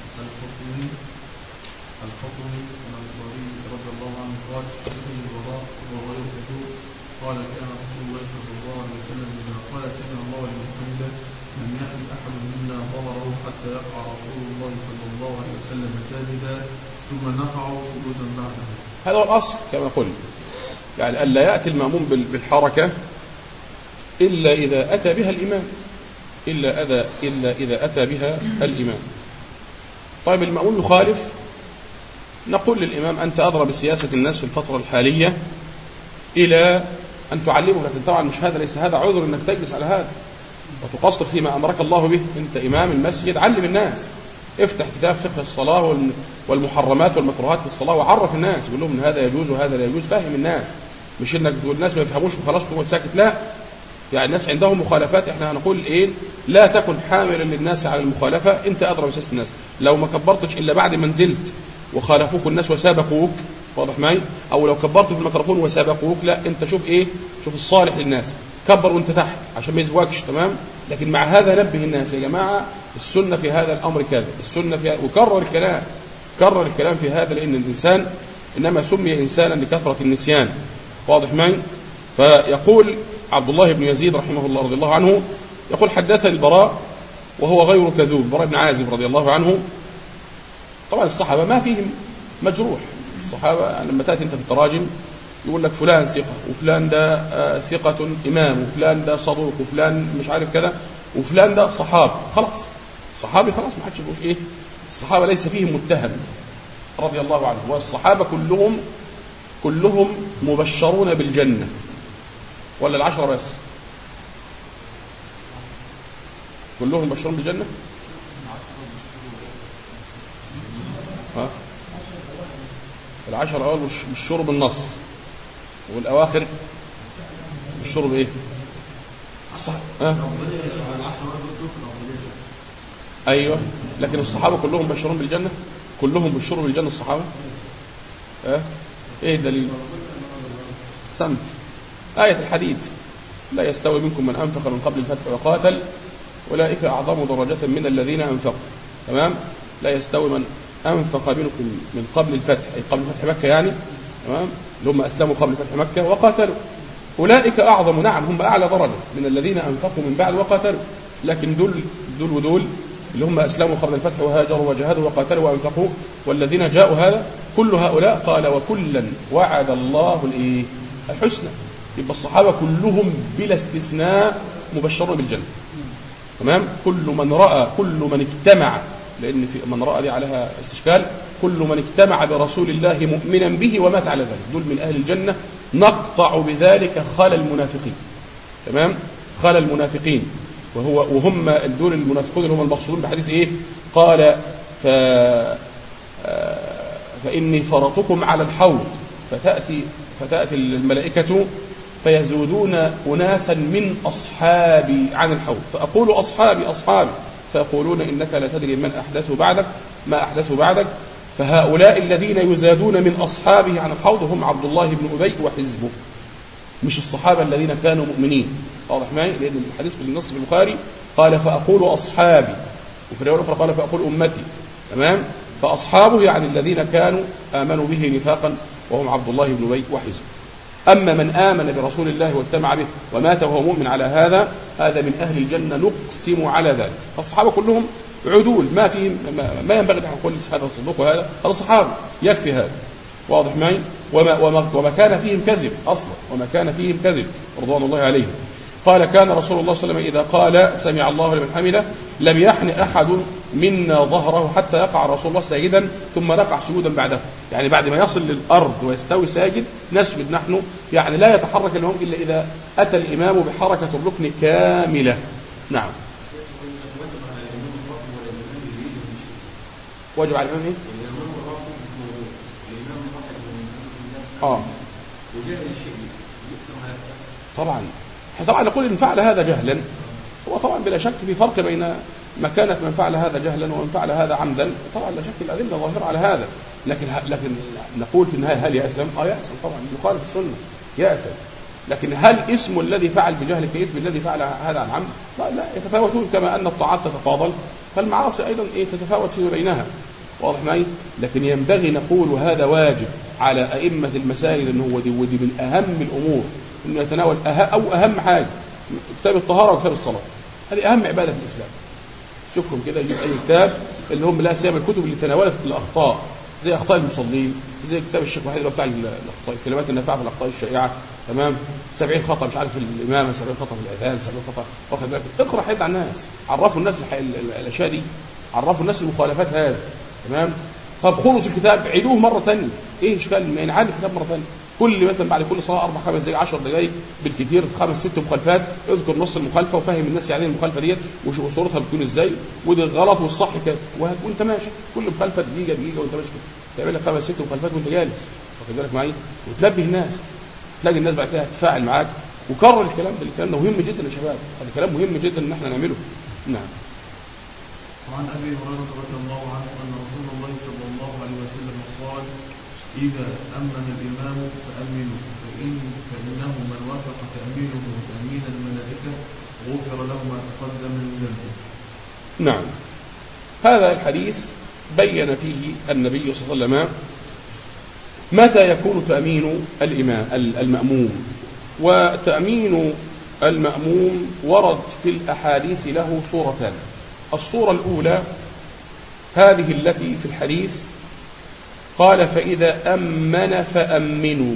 الخطمي الأنصاري رضي الله عنه قال حدثني البراء وهو غير كتب قال كان رسول الله صلى الله عليه وسلم إذا قال سمع الله لمن حمده لم يأتي أحد منا ضرره حتى يقع رسول الله صلى الله عليه وسلم ساجدا ثم نقع سجودا بعده. هذا هو الأصل كما قلت، يعني ألا يأتي المأموم بالحركة إلا إذا أتى بها الإمام إلا إذا إلا إذا أتى بها الإمام. طيب المأموم يخالف، نقول للإمام أنت أدرى بسياسة الناس في الفترة الحالية إلى أن تعلمه، لكن طبعا مش هذا ليس هذا عذر أنك تجلس على هذا وتقصر فيما أمرك الله به. أنت إمام المسجد، علم الناس، افتح كتاب فقه الصلاة والمحرمات والمكروهات في الصلاة وعرف الناس، قول لهم ان هذا يجوز وهذا لا يجوز، فهم الناس، مش انك تقول الناس ما يفهموش وخلاص تقعد ساكت. لا، يعني الناس عندهم مخالفات، احنا هنقول ايه؟ لا تكن حاملا للناس على المخالفة، انت ادرى بسياسة الناس. لو ما كبرتش الا بعد ما نزلت وخالفوك الناس وسابقوك، واضح معي؟ او لو كبرت في الميكروفون وسابقوك، لا انت شوف ايه؟ شوف الصالح للناس، كبر وانت تحت عشان ما يزواجش، تمام؟ لكن مع هذا نبه الناس يا جماعة السنة في هذا الأمر كذا، السنة في هذا، وكرر الكلام كرر الكلام في هذا، لأن الإنسان إنما سمي إنسانا لكثرة النسيان، واضح معي؟ فيقول عبد الله بن يزيد رحمه الله رضي الله عنه، يقول حدثني البراء وهو غير كذوب، البراء بن عازب رضي الله عنه. طبعا الصحابة ما فيهم مجروح، الصحابة لما تأتي أنت في التراجم يقول لك فلان ثقة وفلان ده ثقة إمام وفلان ده صدوق وفلان مش عارف كذا وفلان ده صحابي، خلاص صحابي خلاص ما حدش يقولش ايه، الصحابة ليس فيهم متهم رضي الله عنه، والصحابة كلهم كلهم مبشرون بالجنة، ولا العشرة بس؟ كلهم مبشرون بالجنة؟ ها؟ العشرة الأول بالشرب النص، والأواخر بالشرب ايه؟ صح. ها؟ ايوه، لكن الصحابه كلهم بشرون بالجنه، كلهم بشروا بالجنه الصحابه. ها؟ ايه الدليل؟ أحسنت. آية الحديد: لا يستوي منكم من أنفق من قبل الفتح وقاتل أولئك أعظم درجة من الذين أنفقوا. تمام؟ لا يستوي من أنفق منكم من قبل الفتح، أي قبل فتح مكة يعني، تمام، اللي هم أسلموا قبل فتح مكة وقاتلوا، أولئك أعظم، نعم هم أعلى درجة من الذين أنفقوا من بعد وقاتلوا، لكن دول دول ودول اللي هم أسلموا قبل الفتح وهاجروا وجاهدوا وقاتلوا وأنفقوا، والذين جاءوا هذا كل هؤلاء قال وكلا وعد الله الإيه؟ الحسنى. يبقى الصحابة كلهم بلا استثناء مبشرون بالجنة. تمام؟ كل من رأى، كل من اجتمع، لأن في من رأى دي عليها استشكال، كل من اجتمع برسول الله مؤمنا به ومات على ذلك، دول من أهل الجنة، نقطع بذلك خال المنافقين. تمام؟ خال المنافقين، وهو وهم دول المنافقون اللي هم المقصودون بحديث إيه؟ قال ف فإني فرطكم على الحوض، فتأتي فتأتي الملائكة فيزودون أناسا من أصحابي عن الحوض، فأقول أصحابي أصحابي، فيقولون إنك لا تدري من أحدث بعدك ما أحدث بعدك، فهؤلاء الذين يزادون من أصحابه عن الحوض هم عبد الله بن أبي وحزبه، مش الصحابة الذين كانوا مؤمنين. واضح معي؟ لأن الحديث في النص في البخاري قال فأقول أصحابي، وفي الرواية الأخرى قال فأقول أمتي. تمام؟ فأصحابه يعني الذين كانوا آمنوا به نفاقا وهم عبد الله بن أبي وحزبه. أما من آمن برسول الله واجتمع به ومات وهو مؤمن على هذا، هذا من أهل الجنة نقسم على ذلك. الصحابة كلهم عدول، ما فيهم ما ينبغي أن نقول هذا صدوق وهذا هذا صحابي، يكفي هذا. واضح معي؟ وما, وما, وما كان فيهم كذب أصلا، وما كان فيهم كذب رضوان الله عليهم. قال كان رسول الله صلى الله عليه وسلم إذا قال سمع الله لمن حمده لم يحن أحد منا ظهره حتى يقع رسول الله ساجدا ثم نقع سجودا بعده، يعني بعد ما يصل للأرض ويستوي ساجد نسجد نحن، يعني لا يتحرك الإمام إلا إذا أتى الإمام بحركة الركن كاملة. نعم. واجب على الإمام إيه؟ آه طبعا طبعا نقول إن فعل هذا جهلا، هو طبعا بلا شك في فرق بين مكانة من فعل هذا جهلا ومن فعل هذا عمدا، طبعا لا شك الأدلة ظاهرة على هذا، لكن لكن نقول في النهاية هل يأثم؟ اه يأثم طبعا، يخالف السنة يأثم، لكن هل اسم الذي فعل بجهل كاسم الذي فعل هذا عن عمد؟ لا, لا يتفاوتون، كما أن الطاعات تتفاضل فالمعاصي أيضا إيه تتفاوت فيما بينها. واضح معي؟ لكن ينبغي نقول وهذا واجب على أئمة المساجد أنه ودي, ودي من أهم الأمور أنه يتناول أه أو أهم حاجة كتاب الطهارة وكتاب الصلاة، هذه أهم عبادة في الإسلام. شوفهم كده يجيب أي كتاب اللي هم لا سيما الكتب اللي تناولت الأخطاء زي أخطاء المصلين، زي كتاب الشيخ وحيد اللي بتاع الأخطاء الكلمات النافعة في الأخطاء الشائعة. تمام؟ سبعين خطأ مش عارف في الإمامة، سبعين خطأ في الأذان، سبعين خطأ واخد بالك، اقرأ حد على الناس، عرفوا الناس الأشياء دي، عرفوا الناس المخالفات هذه. تمام؟ طب خلص الكتاب عيدوه مرة ثانية، إيه إشكال ما ينعاد الكتاب مرة ثانية، كل مثلا بعد كل صلاة أربع خمس دقائق عشر دقائق بالكثير خمس ست مخالفات، اذكر نص المخالفة وفهم الناس يعني المخالفة ديت وصورتها بتكون ازاي ودي الغلط والصح كده، وانت ماشي كل مخالفة دقيقة دقيقة وانت ماشي كده تعمل لك خمس ست مخالفات وانت جالس، واخد بالك معايا، وتنبه الناس، تلاقي الناس بعد كده تتفاعل معاك وكرر الكلام ده. الكلام ده مهم جدا يا شباب، هذا كلام مهم جدا ان احنا نعمله. نعم. وعن أبي هريرة رضي الله عنه أن رسول الله صلى الله عليه وسلم قال إذا أمن الإمام فأمنوا، فإن فإنه من وافق تأمينه تأمين الملائكة غفر له ما تقدم من ذنبه. نعم. هذا الحديث بين فيه النبي صلى الله عليه وسلم متى يكون تأمين الإمام المأموم، وتأمين المأموم ورد في الأحاديث له صورتان. الصورة الأولى هذه التي في الحديث قال فإذا أمن فأمنوا،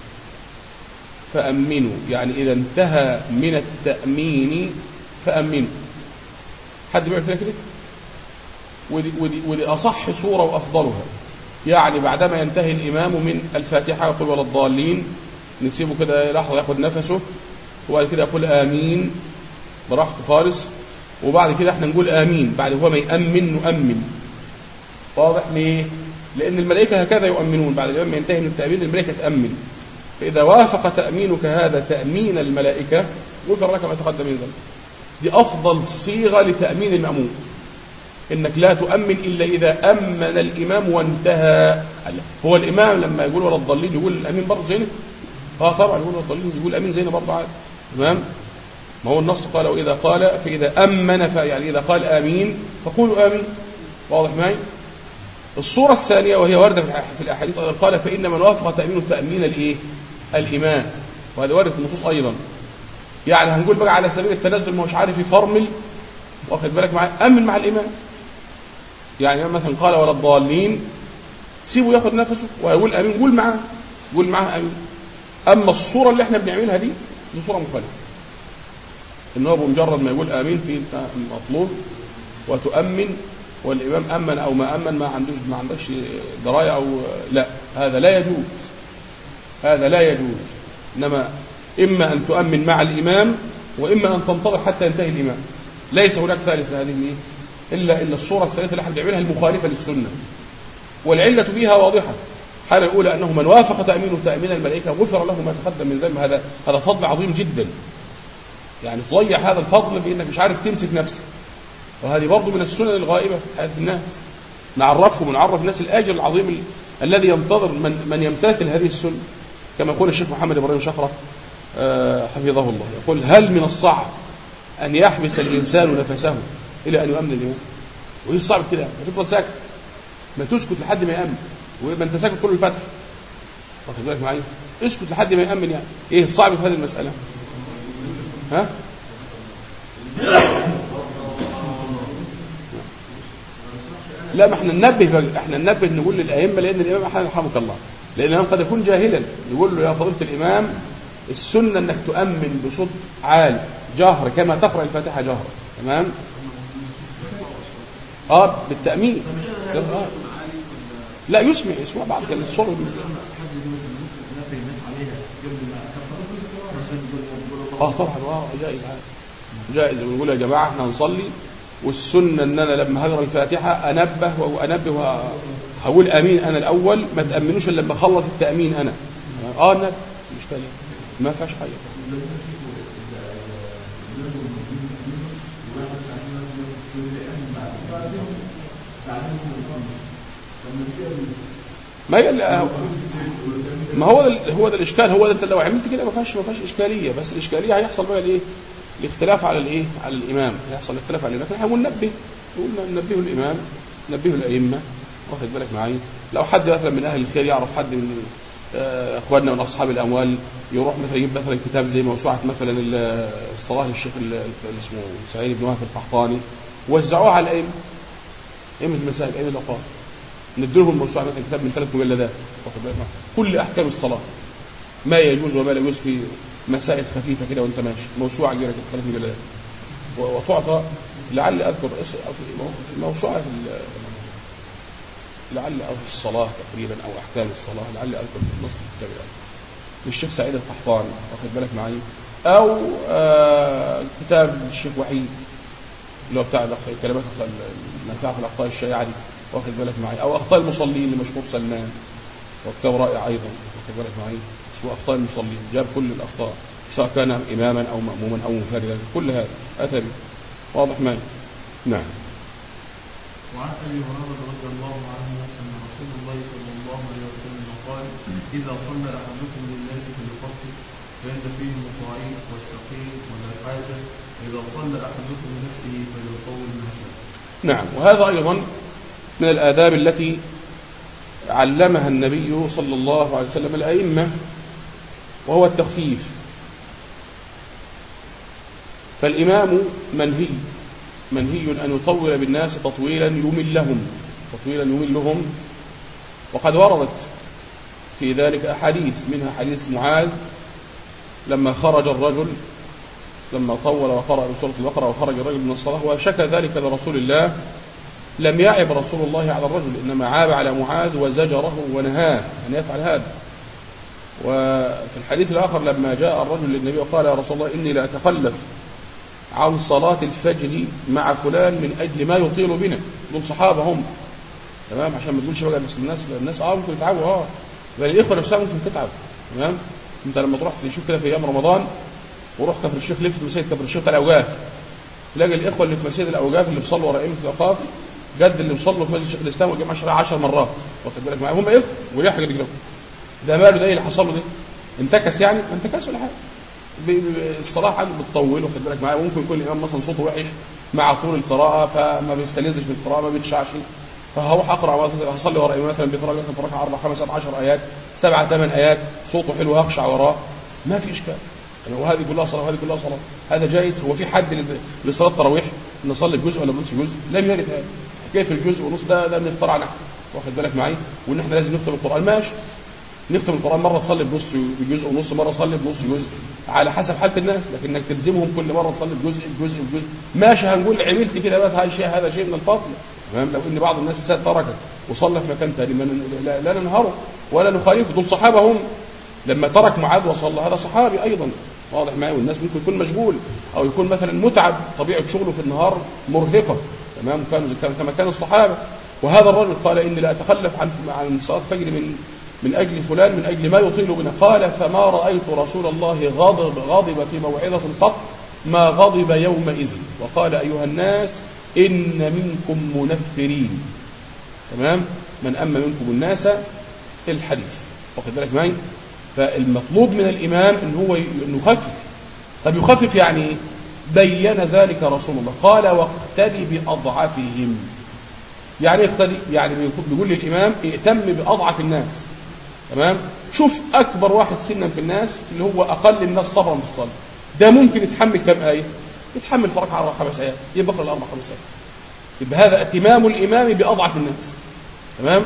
فأمنوا يعني إذا انتهى من التأمين فأمنوا. حد بيعرف كده؟ ودي, ودي, ودي أصح صورة وأفضلها، يعني بعدما ينتهي الإمام من الفاتحة يقول ولا الضالين، نسيبه كده لحظة يأخذ نفسه وبعد كده يقول آمين براحته خالص، وبعد كده احنا نقول آمين بعد هو ما يأمن نؤمن. واضح ليه؟ لأن الملائكة هكذا يؤمنون، بعد الإمام ما ينتهي من التأمين الملائكة تأمن، فإذا وافق تأمينك هذا تأمين الملائكة غفر لك ما تقدم من ذنبك. دي أفضل صيغة لتأمين المأمون، إنك لا تؤمن إلا إذا أمن الإمام وانتهى. هو الإمام لما يقول ولا الضالين يقول الأمين برضه زينه؟ اه طبعا يقول الضالين، يقول امين زينا برضه عادي. تمام. ما هو النص قال واذا قال فاذا امن يعني اذا قال امين فقولوا امين. واضح معي؟ الصورة الثانية وهي واردة في الأحاديث أيضا قال فإن من وافق تأمين تأمين الإيه؟ الإمام، وهذا وارد في النصوص أيضا. يعني هنقول بقى على سبيل التنزل ما هوش عارف يفرمل، واخد بالك معاه، أمن مع الإمام. يعني مثلا قال ولا الضالين، سيبه ياخد نفسه ويقول أمين، قول معاه قول معاه أمين. أما الصورة اللي احنا بنعملها دي دي صورة مخالفة، إن هو بمجرد ما يقول آمين في مطلوب وتؤمن والإمام أمن أو ما أمن ما عندوش ما عندكش دراية أو لا، هذا لا يجوز، هذا لا يجوز. إنما إما أن تؤمن مع الإمام وإما أن تنتظر حتى ينتهي الإمام. ليس هناك ثالث لهذه إلا إلا الصورة الثالثة اللي احنا بنعملها المخالفة للسنة، والعلة فيها واضحة. الحالة الأولى أنه من وافق تأمينه تأمين الملائكة غفر له ما تقدم من ذنب. هذا هذا فضل عظيم جدا، يعني تضيع هذا الفضل بأنك مش عارف تمسك نفسك. وهذه برضه من السنن الغائبة في حياة الناس. نعرفهم ونعرف الناس الأجر العظيم ال... الذي ينتظر من من يمتثل هذه السنة. كما يقول الشيخ محمد إبراهيم شقرة آه حفظه الله، يقول هل من الصعب أن يحبس الإنسان نفسه إلى أن يؤمن الإمام؟ وإيه الصعب كده؟ ما تفضل ساكت، ما تسكت لحد ما يأمن، وما أنت ساكت كل الفتح. واخد بالك معايا؟ اسكت لحد ما يأمن. يعني إيه الصعب في هذه المسألة؟ ها؟ لا، ما احنا ننبه بقى. احنا ننبه نقول للأئمة، لأن الإمام أحيانا رحمك الله، لأن الإمام قد يكون جاهلا، يقول له يا فضيلة الإمام السنة أنك تؤمن بصوت عالي جهر كما تقرأ الفاتحة جهر. تمام؟ اه بالتأمين. آه. لا يسمع يسمع بعض كان الصوت اه طبعا اه جائز عادي جائز. ونقول يا جماعة احنا هنصلي والسنة ان انا لما هقرا الفاتحة انبه وانبه وهقول امين انا الاول، ما تأمنوش الا لما اخلص التأمين انا. اه النبي مش كلام، ما فيهاش حاجة. ما هي ما هو ده هو ده الاشكال. هو ده انت لو عملت كده ما فيهاش ما فيهاش اشكاليه، بس الاشكاليه هيحصل بقى الايه؟ الاختلاف على الايه؟ على الامام. هيحصل الاختلاف على الامام. احنا هننبه نقول ننبهه الامام، ننبهه الائمه. واخد بالك معايا؟ لو حد مثلا من اهل الخير يعرف حد من اخواننا من اصحاب الاموال يروح مثلا يجيب مثلا كتاب زي موسوعه مثلا الصلاه للشيخ اللي اسمه سعيد بن وهب القحطاني، ووزعوها على الائمه، ائمه المساجد، ائمه الاوقاف. نديلهم الموسوعه مثلا كتاب من ثلاث مجلدات، واخد بالك؟ كل احكام الصلاه، ما يجوز وما لا يجوز في مسائل خفيفه كده وانت ماشي، موسوعه كبيره كده ثلاث مجلدات، وتعطى. لعل اذكر موسوعه في لعل او في الصلاه تقريبا او احكام الصلاه، لعل اذكر نص الكتاب للشيخ سعيد القحطاني، واخد بالك معي؟ او آه كتاب الشيخ وحيد اللي هو بتاع كلمات النافعه في الاخطاء الشائعه دي، واخد بالك معي؟ او اخطاء المصلين لمشهور سلمان، وكتاب رائع ايضا، واخد بالك معي؟ اسمه اخطاء المصلين، جاب كل الاخطاء سواء كان اماما او ماموما او منفردا، كل هذا اتى به. واضح معي؟ نعم. وعن ابي هريره رضي الله عنه ان رسول الله صلى الله عليه وسلم قال اذا صلى احدكم للناس فليخفف فان فيهم الضعيف والسقيم ولا حاجه، اذا صلى احدكم لنفسه فليطول ما شاء. نعم. وهذا ايضا من الآداب التي علمها النبي صلى الله عليه وسلم الأئمة، وهو التخفيف. فالإمام منهي منهي أن يطول بالناس تطويلا يملهم تطويلا يملهم وقد وردت في ذلك أحاديث، منها حديث معاذ لما خرج الرجل لما طول وقرأ بسورة البقرة وخرج الرجل من الصلاة وشكى ذلك لرسول الله، لم يعب رسول الله على الرجل، إنما عاب على معاذ وزجره ونهاه أن يفعل هذا. وفي الحديث الآخر لما جاء الرجل للنبي وقال يا رسول الله إني لا أتخلف عن صلاة الفجر مع فلان من أجل ما يطيل بنا، دول صحابة هم، تمام؟ عشان ما تقولش بقى الناس الناس اه ممكن يتعبوا، اه بل الإخوة نفسها ممكن تتعب. تمام؟ أنت لما تروح تشوف كده في أيام رمضان وروح كفر الشيخ، لفت مسجد كفر الشيخ الأوقاف، تلاقي الإخوة اللي في مسجد الأوقاف اللي بيصلوا ورا أئمة الأوقاف جد اللي بيصلوا في مسجد شيخ الإسلام والجماعة شرع عشر مرات، واخد بالك معايا؟ هم إخوة ويحرق رجلهم، ده ماله ده اللي حصل له ده؟ انتكس يعني ما انتكس ولا حاجه، الصلاه عنده بتطول واخد بالك معايا. ممكن يكون الامام مثلا صوته وحش مع طول القراءه فما بيستلذش بالقراءه، ما بيتشعش، فهروح اقرا هصلي ورا امام مثلا بيقرا مثلا في ركعه اربع خمس عشر ايات سبعه ثمان ايات صوته حلو هخشع وراه ما في اشكال، وهذه كلها صلاه وهذه كلها صلاه، هذا جائز. هو في حد لصلاه التراويح نصلي بجزء ولا بنصف جزء؟ لم يرد هذا. كيف الجزء ونص ده ده من اختراع نحن واخد بالك معايا، وان احنا لازم نختم القران ماشي، نختم القران مره تصلي بنص بجزء ونص، مره تصلي بنص جزء على حسب حاله الناس، لكن انك تلزمهم كل مره تصلي بجزء بجزء بجزء ماشي. هنقول عملت كده بقى هذا شيء هذا شيء من الفضل تمام. لو ان بعض الناس تركت وصلى في مكان ثاني لا, لا ننهره ولا نخالفه، دول صحابه هم. لما ترك معاذ وصلى هذا صحابي ايضا واضح معايا، والناس ممكن يكون مشغول او يكون مثلا متعب، طبيعه شغله في النهار مرهقه تمام، كانوا كما كان الصحابه. وهذا الرجل قال اني لا اتخلف عن عن صلاه الفجر من من اجل فلان من اجل ما يطيل بنا، قال فما رايت رسول الله غضب غضب في موعظه قط ما غضب يومئذ، وقال ايها الناس ان منكم منفرين تمام، من اما منكم الناس الحديث واخد بالك معي. فالمطلوب من الامام ان هو يخفف. طب يخفف يعني بين ذلك رسول الله قال واقتدي باضعفهم. يعني اقتدي يعني بيقول للامام ائتم باضعف الناس تمام. شوف اكبر واحد سنا في الناس اللي هو اقل الناس صبرا في الصلاه، ده ممكن يتحمل كم ايه؟ يتحمل في ركعه اربع خمس ايات، يبقى يقرا الاربع خمس ايات. يبقى هذا اتمام الامام باضعف الناس تمام.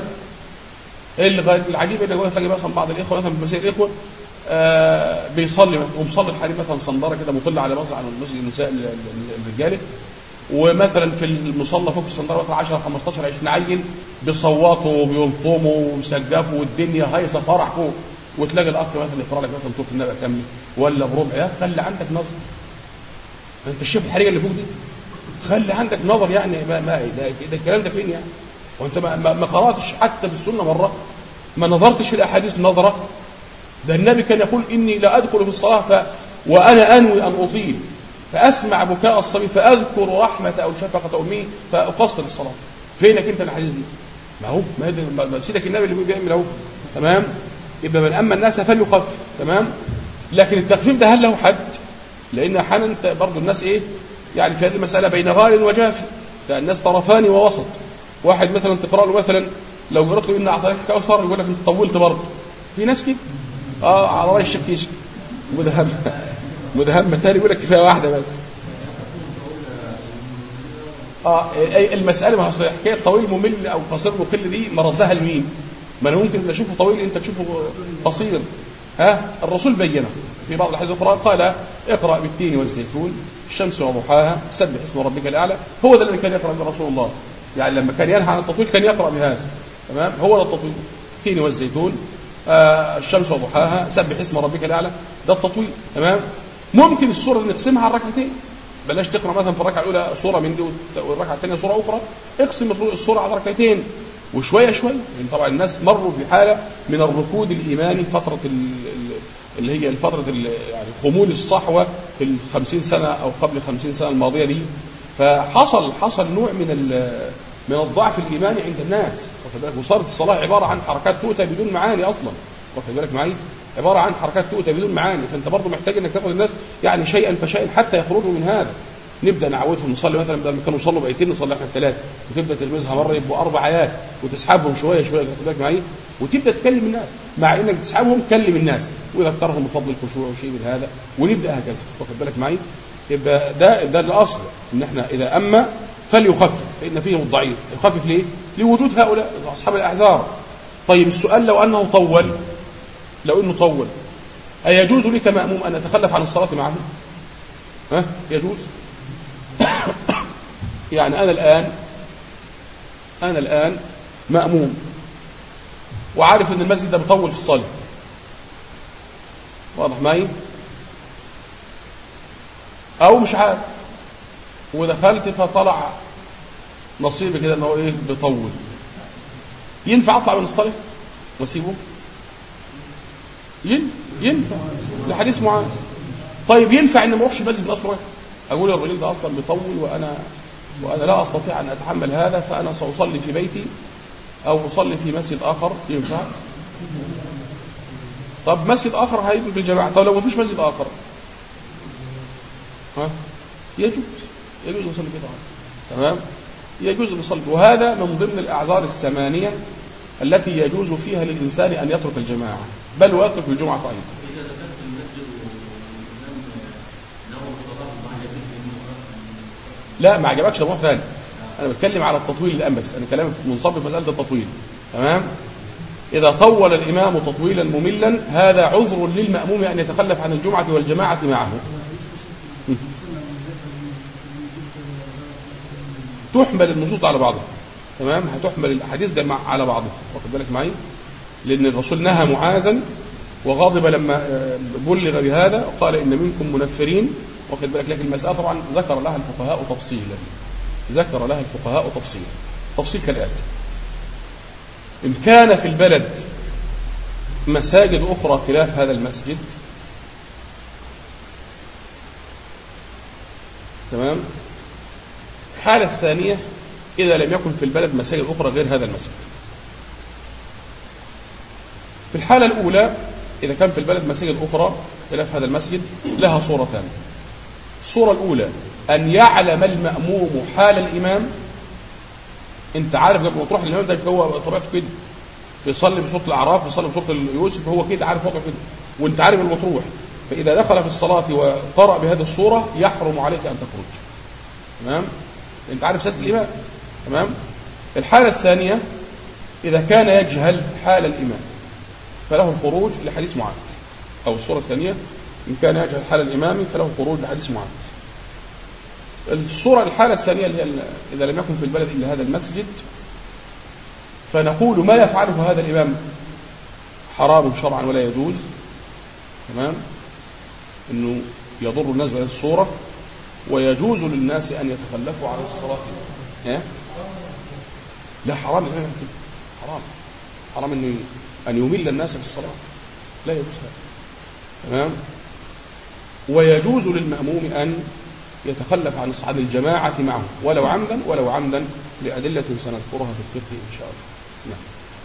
العجيب ان هو تلاقي مثلا بعض الاخوه مثلا في مسائل الاخوه آه بيصلي مثلا ومصلي الحريم مثلا صندره كده مطل على مصر على المسجد النساء الرجاله، ومثلا في المصلى فوق الصندره مثلا عشرة خمستاشر عشرين عيل بيصوتوا وبيلطموا ومسقفوا والدنيا هايصه فرح فوق، وتلاقي الاخ مثلا يقرا لك مثلا سوره النبأ كامله ولا بربع. يا خلي عندك نظر، انت الشيخ الحريقه اللي فوق دي خلي عندك نظر يعني ما, ما ده, ده الكلام ده فين يعني؟ وانت ما, ما, ما قراتش حتى في السنه مره، ما نظرتش في الاحاديث نظره. ده النبي كان يقول اني لا ادخل في الصلاه ف وانا انوي ان اطيل فاسمع بكاء الصبي فاذكر رحمه او شفقه امي فاقصر الصلاه. فينك انت الاحاديث دي؟ ما هو ما سيدك النبي اللي بيعمل اهو تمام. يبقى من اما الناس فليخفف تمام. لكن التخفيف ده هل له حد؟ لان احيانا انت برضه الناس ايه يعني في هذه المساله بين غال وجاف، الناس طرفان ووسط. واحد مثلا تقرا له مثلا لو قرأت له ان اعطيتك كوثر يقول لك انت طولت برضه. في ناس كده اه على راي الشكيش مدهم مدهم ثاني يقول لك كفايه واحده بس. اه المساله ما هي حكايه طويل ممل او قصير مقل دي مردها لمين؟ ما انا ممكن اشوفه طويل انت تشوفه قصير. ها الرسول بينه في بعض الاحاديث الاخرى قال اقرا بالتين والزيتون الشمس وضحاها سبح اسم ربك الاعلى. هو ده الذي كان يقرا به رسول الله، يعني لما كان ينهى عن التطويل كان يقرا بهذا تمام. هو ده التطويل، التين والزيتون آه الشمس وضحاها سبح اسم ربك الاعلى، ده التطويل تمام. ممكن السوره نقسمها على ركعتين، بلاش تقرا مثلا في الركعه الاولى سوره من دي والركعه الثانيه سوره اخرى، اقسم السوره على ركعتين وشويه شويه. يعني طبعا الناس مروا في حاله من الركود الايماني فتره اللي هي الفتره يعني خمول الصحوه في الخمسين سنه او قبل الخمسين سنه الماضيه دي، فحصل حصل نوع من من الضعف الايماني عند الناس واخد بالك. وصارت الصلاه عباره عن حركات تؤتى بدون معاني اصلا واخد بالك معايا، عباره عن حركات تؤتى بدون معاني. فانت برضه محتاج انك تاخد الناس يعني شيئا فشيئا حتى يخرجوا من هذا. نبدا نعودهم نصلي مثلا بدل ما كانوا يصلوا بايتين نصلي احنا ثلاثه، وتبدا تلمسها مره يبقوا اربع ايات وتسحبهم شويه شويه واخد بالك معايا، وتبدا تكلم الناس مع انك تسحبهم كلم الناس وذكرهم بفضل الخشوع وشيء من هذا، ونبدا هكذا واخد بالك معايا. يبقى ده ده الاصل ان احنا اذا اما فليخفف فان فيهم الضعيف. يخفف ليه؟ لوجود هؤلاء اصحاب الاعذار. طيب السؤال لو انه طول، لو انه طول ايجوز لي كمأموم ان اتخلف عن الصلاه معه؟ ها يجوز؟ يعني انا الان انا الان مأموم وعارف ان المسجد ده بيطول في الصلاه واضح معي، او مش عارف ودخلت فطلع نصيبي كده انه ايه بيطول، ينفع اطلع من الصلاه واسيبه؟ ينفع لحديث معاذ. طيب ينفع ان ما اروحش المسجد اصلا؟ اقول الراجل ده اصلا بيطول وانا وانا لا استطيع ان اتحمل هذا فانا ساصلي في بيتي او اصلي في مسجد اخر، ينفع؟ طب مسجد آخر هيدخل بالجماعة، طب لو ما فيش مسجد آخر ها يجوز يجوز يصلي كده، تمام، يجوز يصلي. وهذا من ضمن الأعذار الثمانية التي يجوز فيها للإنسان أن يترك الجماعة، بل ويترك الجمعة أيضا. لا ما عجبكش ده موضوع ثاني، أنا بتكلم على التطويل الآن بس، أنا كلام منصب في مسألة التطويل، تمام. إذا طول الإمام تطويلا مملا هذا عذر للمأموم أن يتخلف عن الجمعة والجماعة معه. تحمل النصوص على بعضها، تمام، هتحمل الأحاديث ده على بعضها، واخد بالك معي، لأن الرسول نهى معاذا وغاضب لما بلغ بهذا وقال إن منكم منفرين، واخد بالك، لكن المسألة طبعا ذكر لها الفقهاء تفصيلا، ذكر لها الفقهاء تفصيلا، تفصيل كالآتي: إن كان في البلد مساجد أخرى خلاف هذا المسجد، تمام. الحالة الثانية إذا لم يكن في البلد مساجد أخرى غير هذا المسجد. في الحالة الأولى إذا كان في البلد مساجد أخرى خلاف هذا المسجد لها صورتان. الصورة الأولى أن يعلم المأموم حال الإمام، أنت عارف قبل ما تروح الإمام ده هو طبيعته كده، بيصلي بصوت الأعراف، بيصلي بصوت يوسف، هو كده عارف وضعه كده، وأنت عارف المطروح، فإذا دخل في الصلاة وقرأ بهذه الصورة يحرم عليك أن تخرج، تمام، أنت عارف سياسة الإمام، تمام. الحالة الثانية إذا كان يجهل حال الإمام فله الخروج لحديث معاذ، أو الصورة الثانية إن كان يجهل حال الإمام فله الخروج لحديث معاذ. الصورة الحالة الثانية اللي هي إذا لم يكن في البلد إلا هذا المسجد، فنقول ما يفعله هذا الإمام حرام شرعا ولا يجوز، تمام، إنه يضر الناس بهذه الصورة، ويجوز للناس أن يتخلفوا عن الصلاة. ها؟ لا حرام الإمام كده، حرام حرام إنه أن يمل الناس في الصلاة، لا يجوز هذا، تمام. ويجوز للمأموم أن يتخلف عن عن الجماعة معه ولو عمدا ولو عمدا لأدلة سنذكرها في الفقه إن شاء الله. نعم.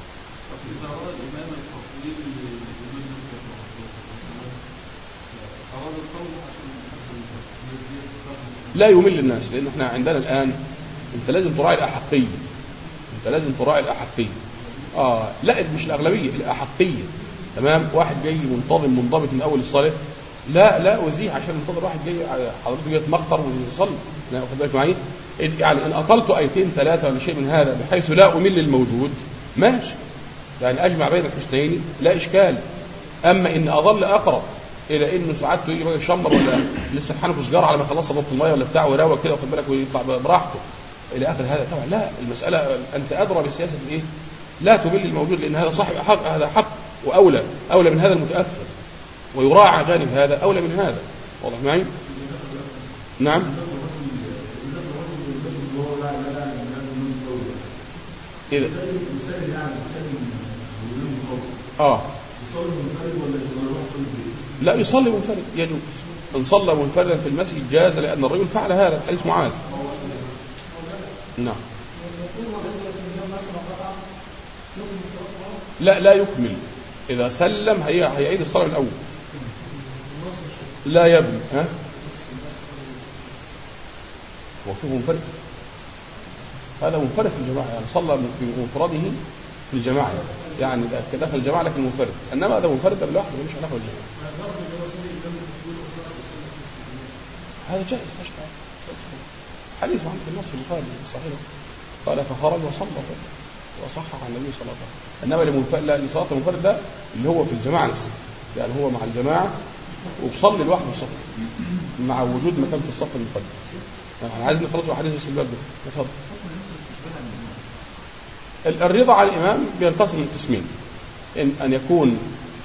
لا يمل الناس، لأن احنا عندنا الآن انت لازم تراعي الأحقية، انت لازم تراعي الأحقية، اه لا مش الأغلبية، الأحقية، تمام. واحد جاي منتظم منضبط من أول الصلاة، لا لا وزيح عشان منتظر واحد جاي حضرته جاي يتمخر ويصلي، لا واخد بالك معايا، يعني ان اطلت ايتين ثلاثه ولا شيء من هذا بحيث لا امل الموجود ماشي، يعني اجمع بين الحسنين لا اشكال. اما ان اظل اقرب الى انه ساعات يجي بقى يشمر ولا لسه حنكه سجاره على ما خلص ضبط الميه ولا بتاع ويروق كده واخد بالك ويطلع براحته الى اخر هذا، طبعا لا، المساله انت ادرى بسياسه الايه، لا تمل الموجود، لان هذا صاحب حق، هذا حق واولى اولى من هذا المتاثر، ويراعى جانب هذا أولى من هذا، واضح معي؟ نعم. إذا آه لا يصلي منفرد يجوز، إن صلى منفردا في المسجد جاز، لأن الرجل فعل هذا حديث معاذ. نعم. لا لا يكمل، إذا سلم هي هيعيد الصلاة من الأول، لا يبني. ها وفيه منفرد، هذا منفرد في الجماعة، يعني صلى في منفرده في الجماعة، يعني دخل الجماعة لكن منفرد، إنما هذا منفرد لوحده مش علاقة بالجماعة، هذا جائز فشخ. حديث عن النص البخاري الصحيح قال فخرج وصلى وصحح عن النبي صلى الله عليه وسلم. إنما لصلاة المنفرد ده اللي هو في الجماعة نفسها، يعني هو مع الجماعة وبصلي لوحده الصف مع وجود مكان في الصف المقدم. انا عايز نخلص حديث بس الباب ده. اتفضل. الرضا على الامام بينقسم قسمين، ان ان يكون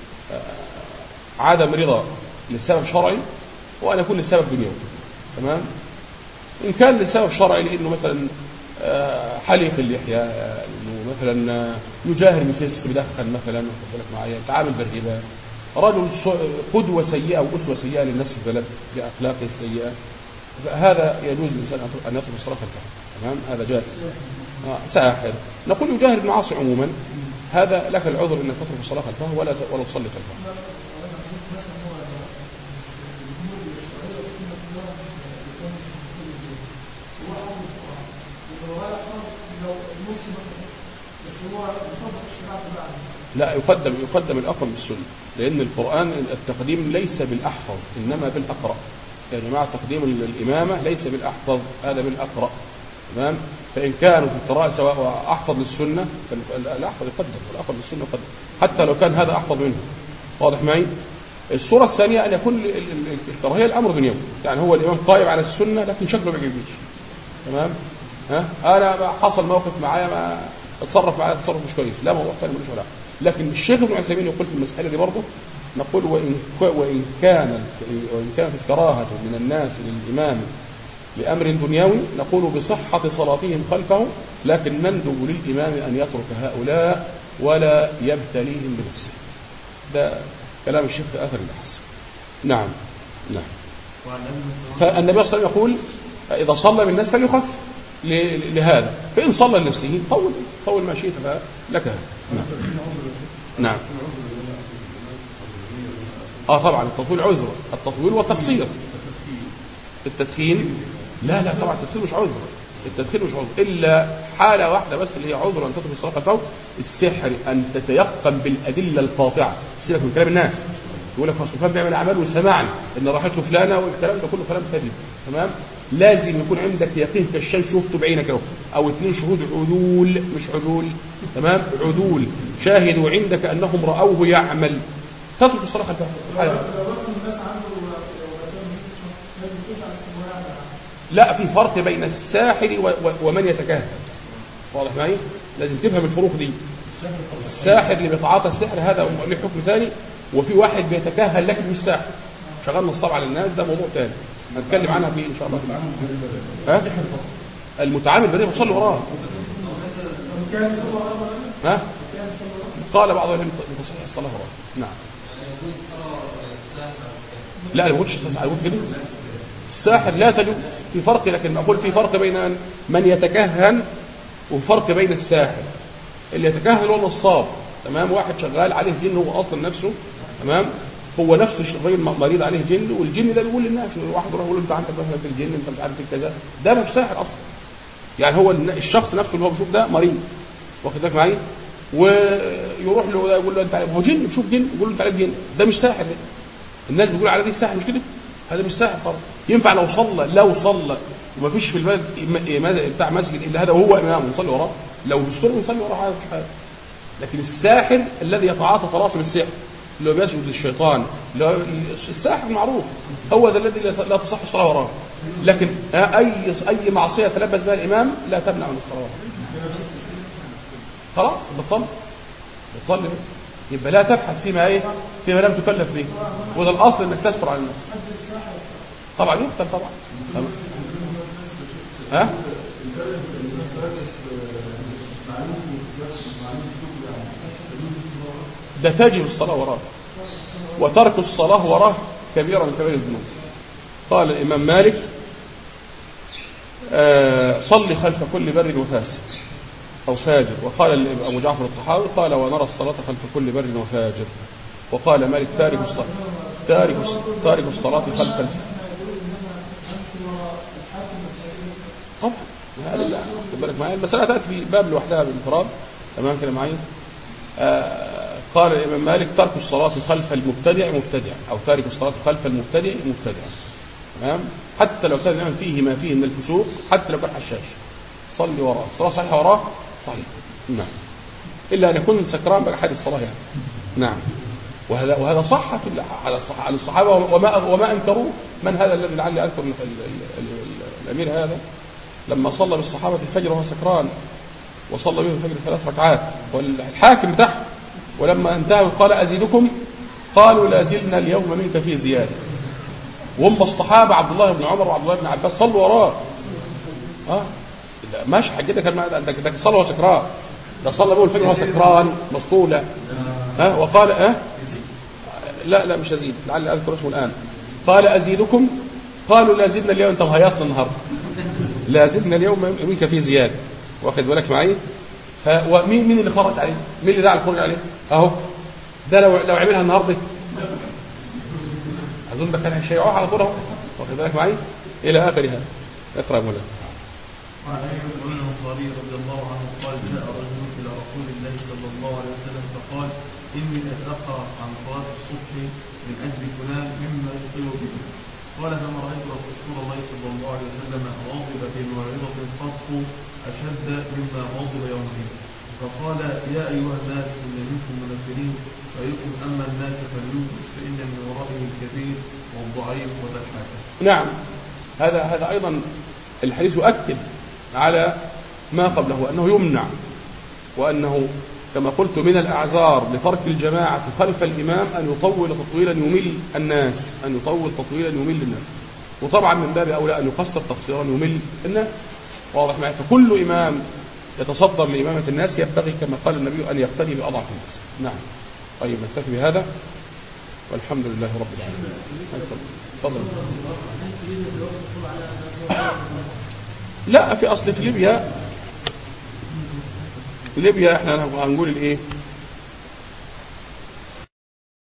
عدم رضا لسبب شرعي، وان يكون لسبب دنيوي، تمام. ان كان لسبب شرعي لانه مثلا حليق اللحيه، انه مثلا يجاهر بفسق بدخن مثلا، واخد بالك معايا، تعامل بالربا، رجل قدوة سيئة وأسوة سيئة للناس في البلد بأخلاقه السيئة، هذا يجوز للإنسان أن يترك الصلاة خلفه، تمام، هذا جائز. آه ساحر، نقول يجاهر بالمعاصي عموما، هذا لك العذر انك تترك الصلاه خلفه ولا ولا تصلي خلفه. لا، يقدم يقدم الأقرأ بالسنة، لأن القرآن التقديم ليس بالأحفظ إنما بالأقرأ. يا جماعة تقديم الإمامة ليس بالأحفظ، هذا بالأقرأ. تمام؟ فإن كانوا في القراءة سواء أحفظ للسنة فالأحفظ يقدم والأقرأ للسنة يقدم، حتى لو كان هذا أحفظ منه. واضح معي؟ الصورة الثانية أن يكون الكراهية الأمر دنيوي، يعني هو الإمام قائم على السنة لكن شكله ما يعجبنيش. تمام؟ ها؟ أنا حصل موقف معايا ما اتصرف معايا تصرف مش كويس، لا موضوع ثاني ملوش علاقة. لكن الشيخ ابن عثيمين يقول في المسألة دي برضه، نقول وإن وإن كان وإن كانت الكراهة من الناس للإمام لأمر دنيوي نقول بصحة صلاتهم خلفه، لكن نندب للإمام أن يترك هؤلاء ولا يبتليهم بنفسه. ده كلام الشيخ في آخر البحث. نعم نعم. فالنبي صلى الله عليه وسلم يقول إذا صلى بالناس فليخف لهذا، فإن صلى لنفسه طول طول ما شئت فلك هذا. نعم نعم. اه طبعا التطويل عذر، التطويل والتقصير. التدخين لا لا طبعا التدخين مش عذر، التدخين مش عذر إلا حالة واحدة بس اللي هي عذر أن تترك الصلاة خلفه، السحر، أن تتيقن بالأدلة القاطعة. سيبك من كلام الناس يقول لك فلان بيعمل أعمال وسمعني إن راحته فلانة والكلام ده كله كلام كذب. تمام؟ لازم يكون عندك يقين كالشيء شفته بعينك اهو، او اثنين شهود عدول مش عدول. تمام؟ عدول شاهدوا عندك انهم راوه يعمل، تترك الصلاه خلفه. لا، في فرق بين الساحر ومن يتكهن. واضح معي؟ لازم تفهم الفروق دي. الساحر اللي بيتعاطى السحر هذا له حكم ثاني، وفي واحد بيتكهن لكن مش ساحر شغال نصاب على الناس، ده موضوع ثاني هنتكلم عنها في ان شاء الله. ها؟ المتعامل بدأ يصلي وراه. ها؟ قال بعض العلماء تصح الصلاه وراه. نعم. لا انا ما قلتش اقول كده. الساحر لا تجوز، في فرق، لكن اقول في فرق بين من يتكهن وفرق بين الساحر. اللي يتكهن هو النصاب. تمام؟ واحد شغال عليه جن هو اصلا نفسه. تمام؟ هو نفسه الراجل مريض عليه جن، والجن ده بيقول للناس، واحد يروح يقول له انت عندك مثلا في الجن، انت مش عارف كذا، ده مش ساحر اصلا. يعني هو الشخص نفسه اللي هو بيشوف ده مريض، واخد بالك معايا، ويروح له يقول له انت هو جن بتشوف جن، يقول له انت عليك جن، ده مش ساحر. ده الناس بتقول على دي ساحر، مش كده؟ هذا مش ساحر طبعا. ينفع لو صلى لو صلى وما فيش في البلد بتاع مسجد الا هذا وهو امام ونصلي وراه، لو بيصلي ونصلي وراه حاجه. لكن الساحر الذي يتعاطى طلاسم السحر اللي هو بيسجد للشيطان، الساحر معروف هو ده الذي لا تصح الصلاه وراه. لكن اي اي معصيه تلبس بها الامام لا تمنع من الصلاه وراه. خلاص بتصلي بتصلي يبقى لا تبحث فيما ايه فيما لم تكلف به، وده الاصل انك تستر على الناس. طبعا يقتل طبعا. ها ده تجب الصلاة وراه، وترك الصلاة وراه كبيرة من كبير الذنوب. قال الإمام مالك آه صلي خلف كل بر وفاسق أو فاجر. وقال أبو جعفر الطحاوي قال ونرى الصلاة خلف كل بر وفاجر. وقال مالك تارك الصلاة تارك تارك الصلاة خلف الف... طبعا هذا لا خد بالك معايا، المسألة تأتي في باب لوحدها بالانفراد. تمام كده معايا؟ آه قال الإمام مالك ترك الصلاة خلف المبتدع مبتدع، أو تارك الصلاة خلف المبتدع مبتدع. تمام؟ حتى لو كان الإمام فيه ما فيه من الفسوق، حتى لو كان حشاش صلي وراه، الصلاة صحيحة وراه صحيح. نعم، إلا أن يكون سكران بقى حادث الصلاة يعني. نعم. وهذا وهذا صح في على الصحابة وما وما أنكروه. من هذا الذي لعلي أذكر الأمير هذا لما صلى بالصحابة الفجر وهو سكران، وصلى بهم الفجر ثلاث ركعات، والحاكم تحت، ولما انتهوا قال أزيدكم، قالوا لا زلنا اليوم منك في زيادة. وهم الصحابة عبد الله بن عمر وعبد الله بن عباس صلوا وراه. اه ماشي حجتك كان ده صلى وهو سكران، ده صلى به الفجر وهو سكران مسطولة. ها آه وقال اه لا لا مش أزيد، لعل أذكر اسمه الآن. قال أزيدكم، قالوا لا زلنا اليوم، انت مهيصنا النهارده، لا زلنا اليوم منك في زيادة. واخد بالك معي؟ ف... ومين مين اللي خرج عليه؟ مين اللي دعا الخروج عليه؟ اهو ده لو لو عملها النهارده اظن ده كان هيشيعوها على طول اهو، واخد بالك معايا الى اخرها. اقرا مولانا. وعن ابي مسعود الانصاري رضي الله عنه قال جاء رجل الى رسول الله صلى الله عليه وسلم فقال اني اتاخر عن صلاه الصبح من اجل فلان مما يطيل به. قال فما رايت رسول الله صلى الله عليه وسلم غاضب في موعظه قط اشد مما غاضب يومئذ. فقال يا ايها الناس ان منكم منفرين فايكم اما الناس فليوجس فان من ورائه الكبير والضعيف وذا الحاجه. نعم، هذا هذا ايضا الحديث يؤكد على ما قبله أنه يمنع، وأنه كما قلت من الأعذار لترك الجماعة خلف الإمام أن يطول تطويلا يمل الناس، أن يطول تطويلا يمل الناس، وطبعا من باب أولى أن يقصر تقصيرا يمل الناس. واضح معي؟ فكل إمام يتصدر لإمامة الناس ينبغي كما قال النبي أن يقتدي بأضعف الناس. نعم. طيب نكتفي بهذا والحمد لله رب العالمين. تفضل. لا، في أصل في ليبيا ليبيا احنا هنقول الايه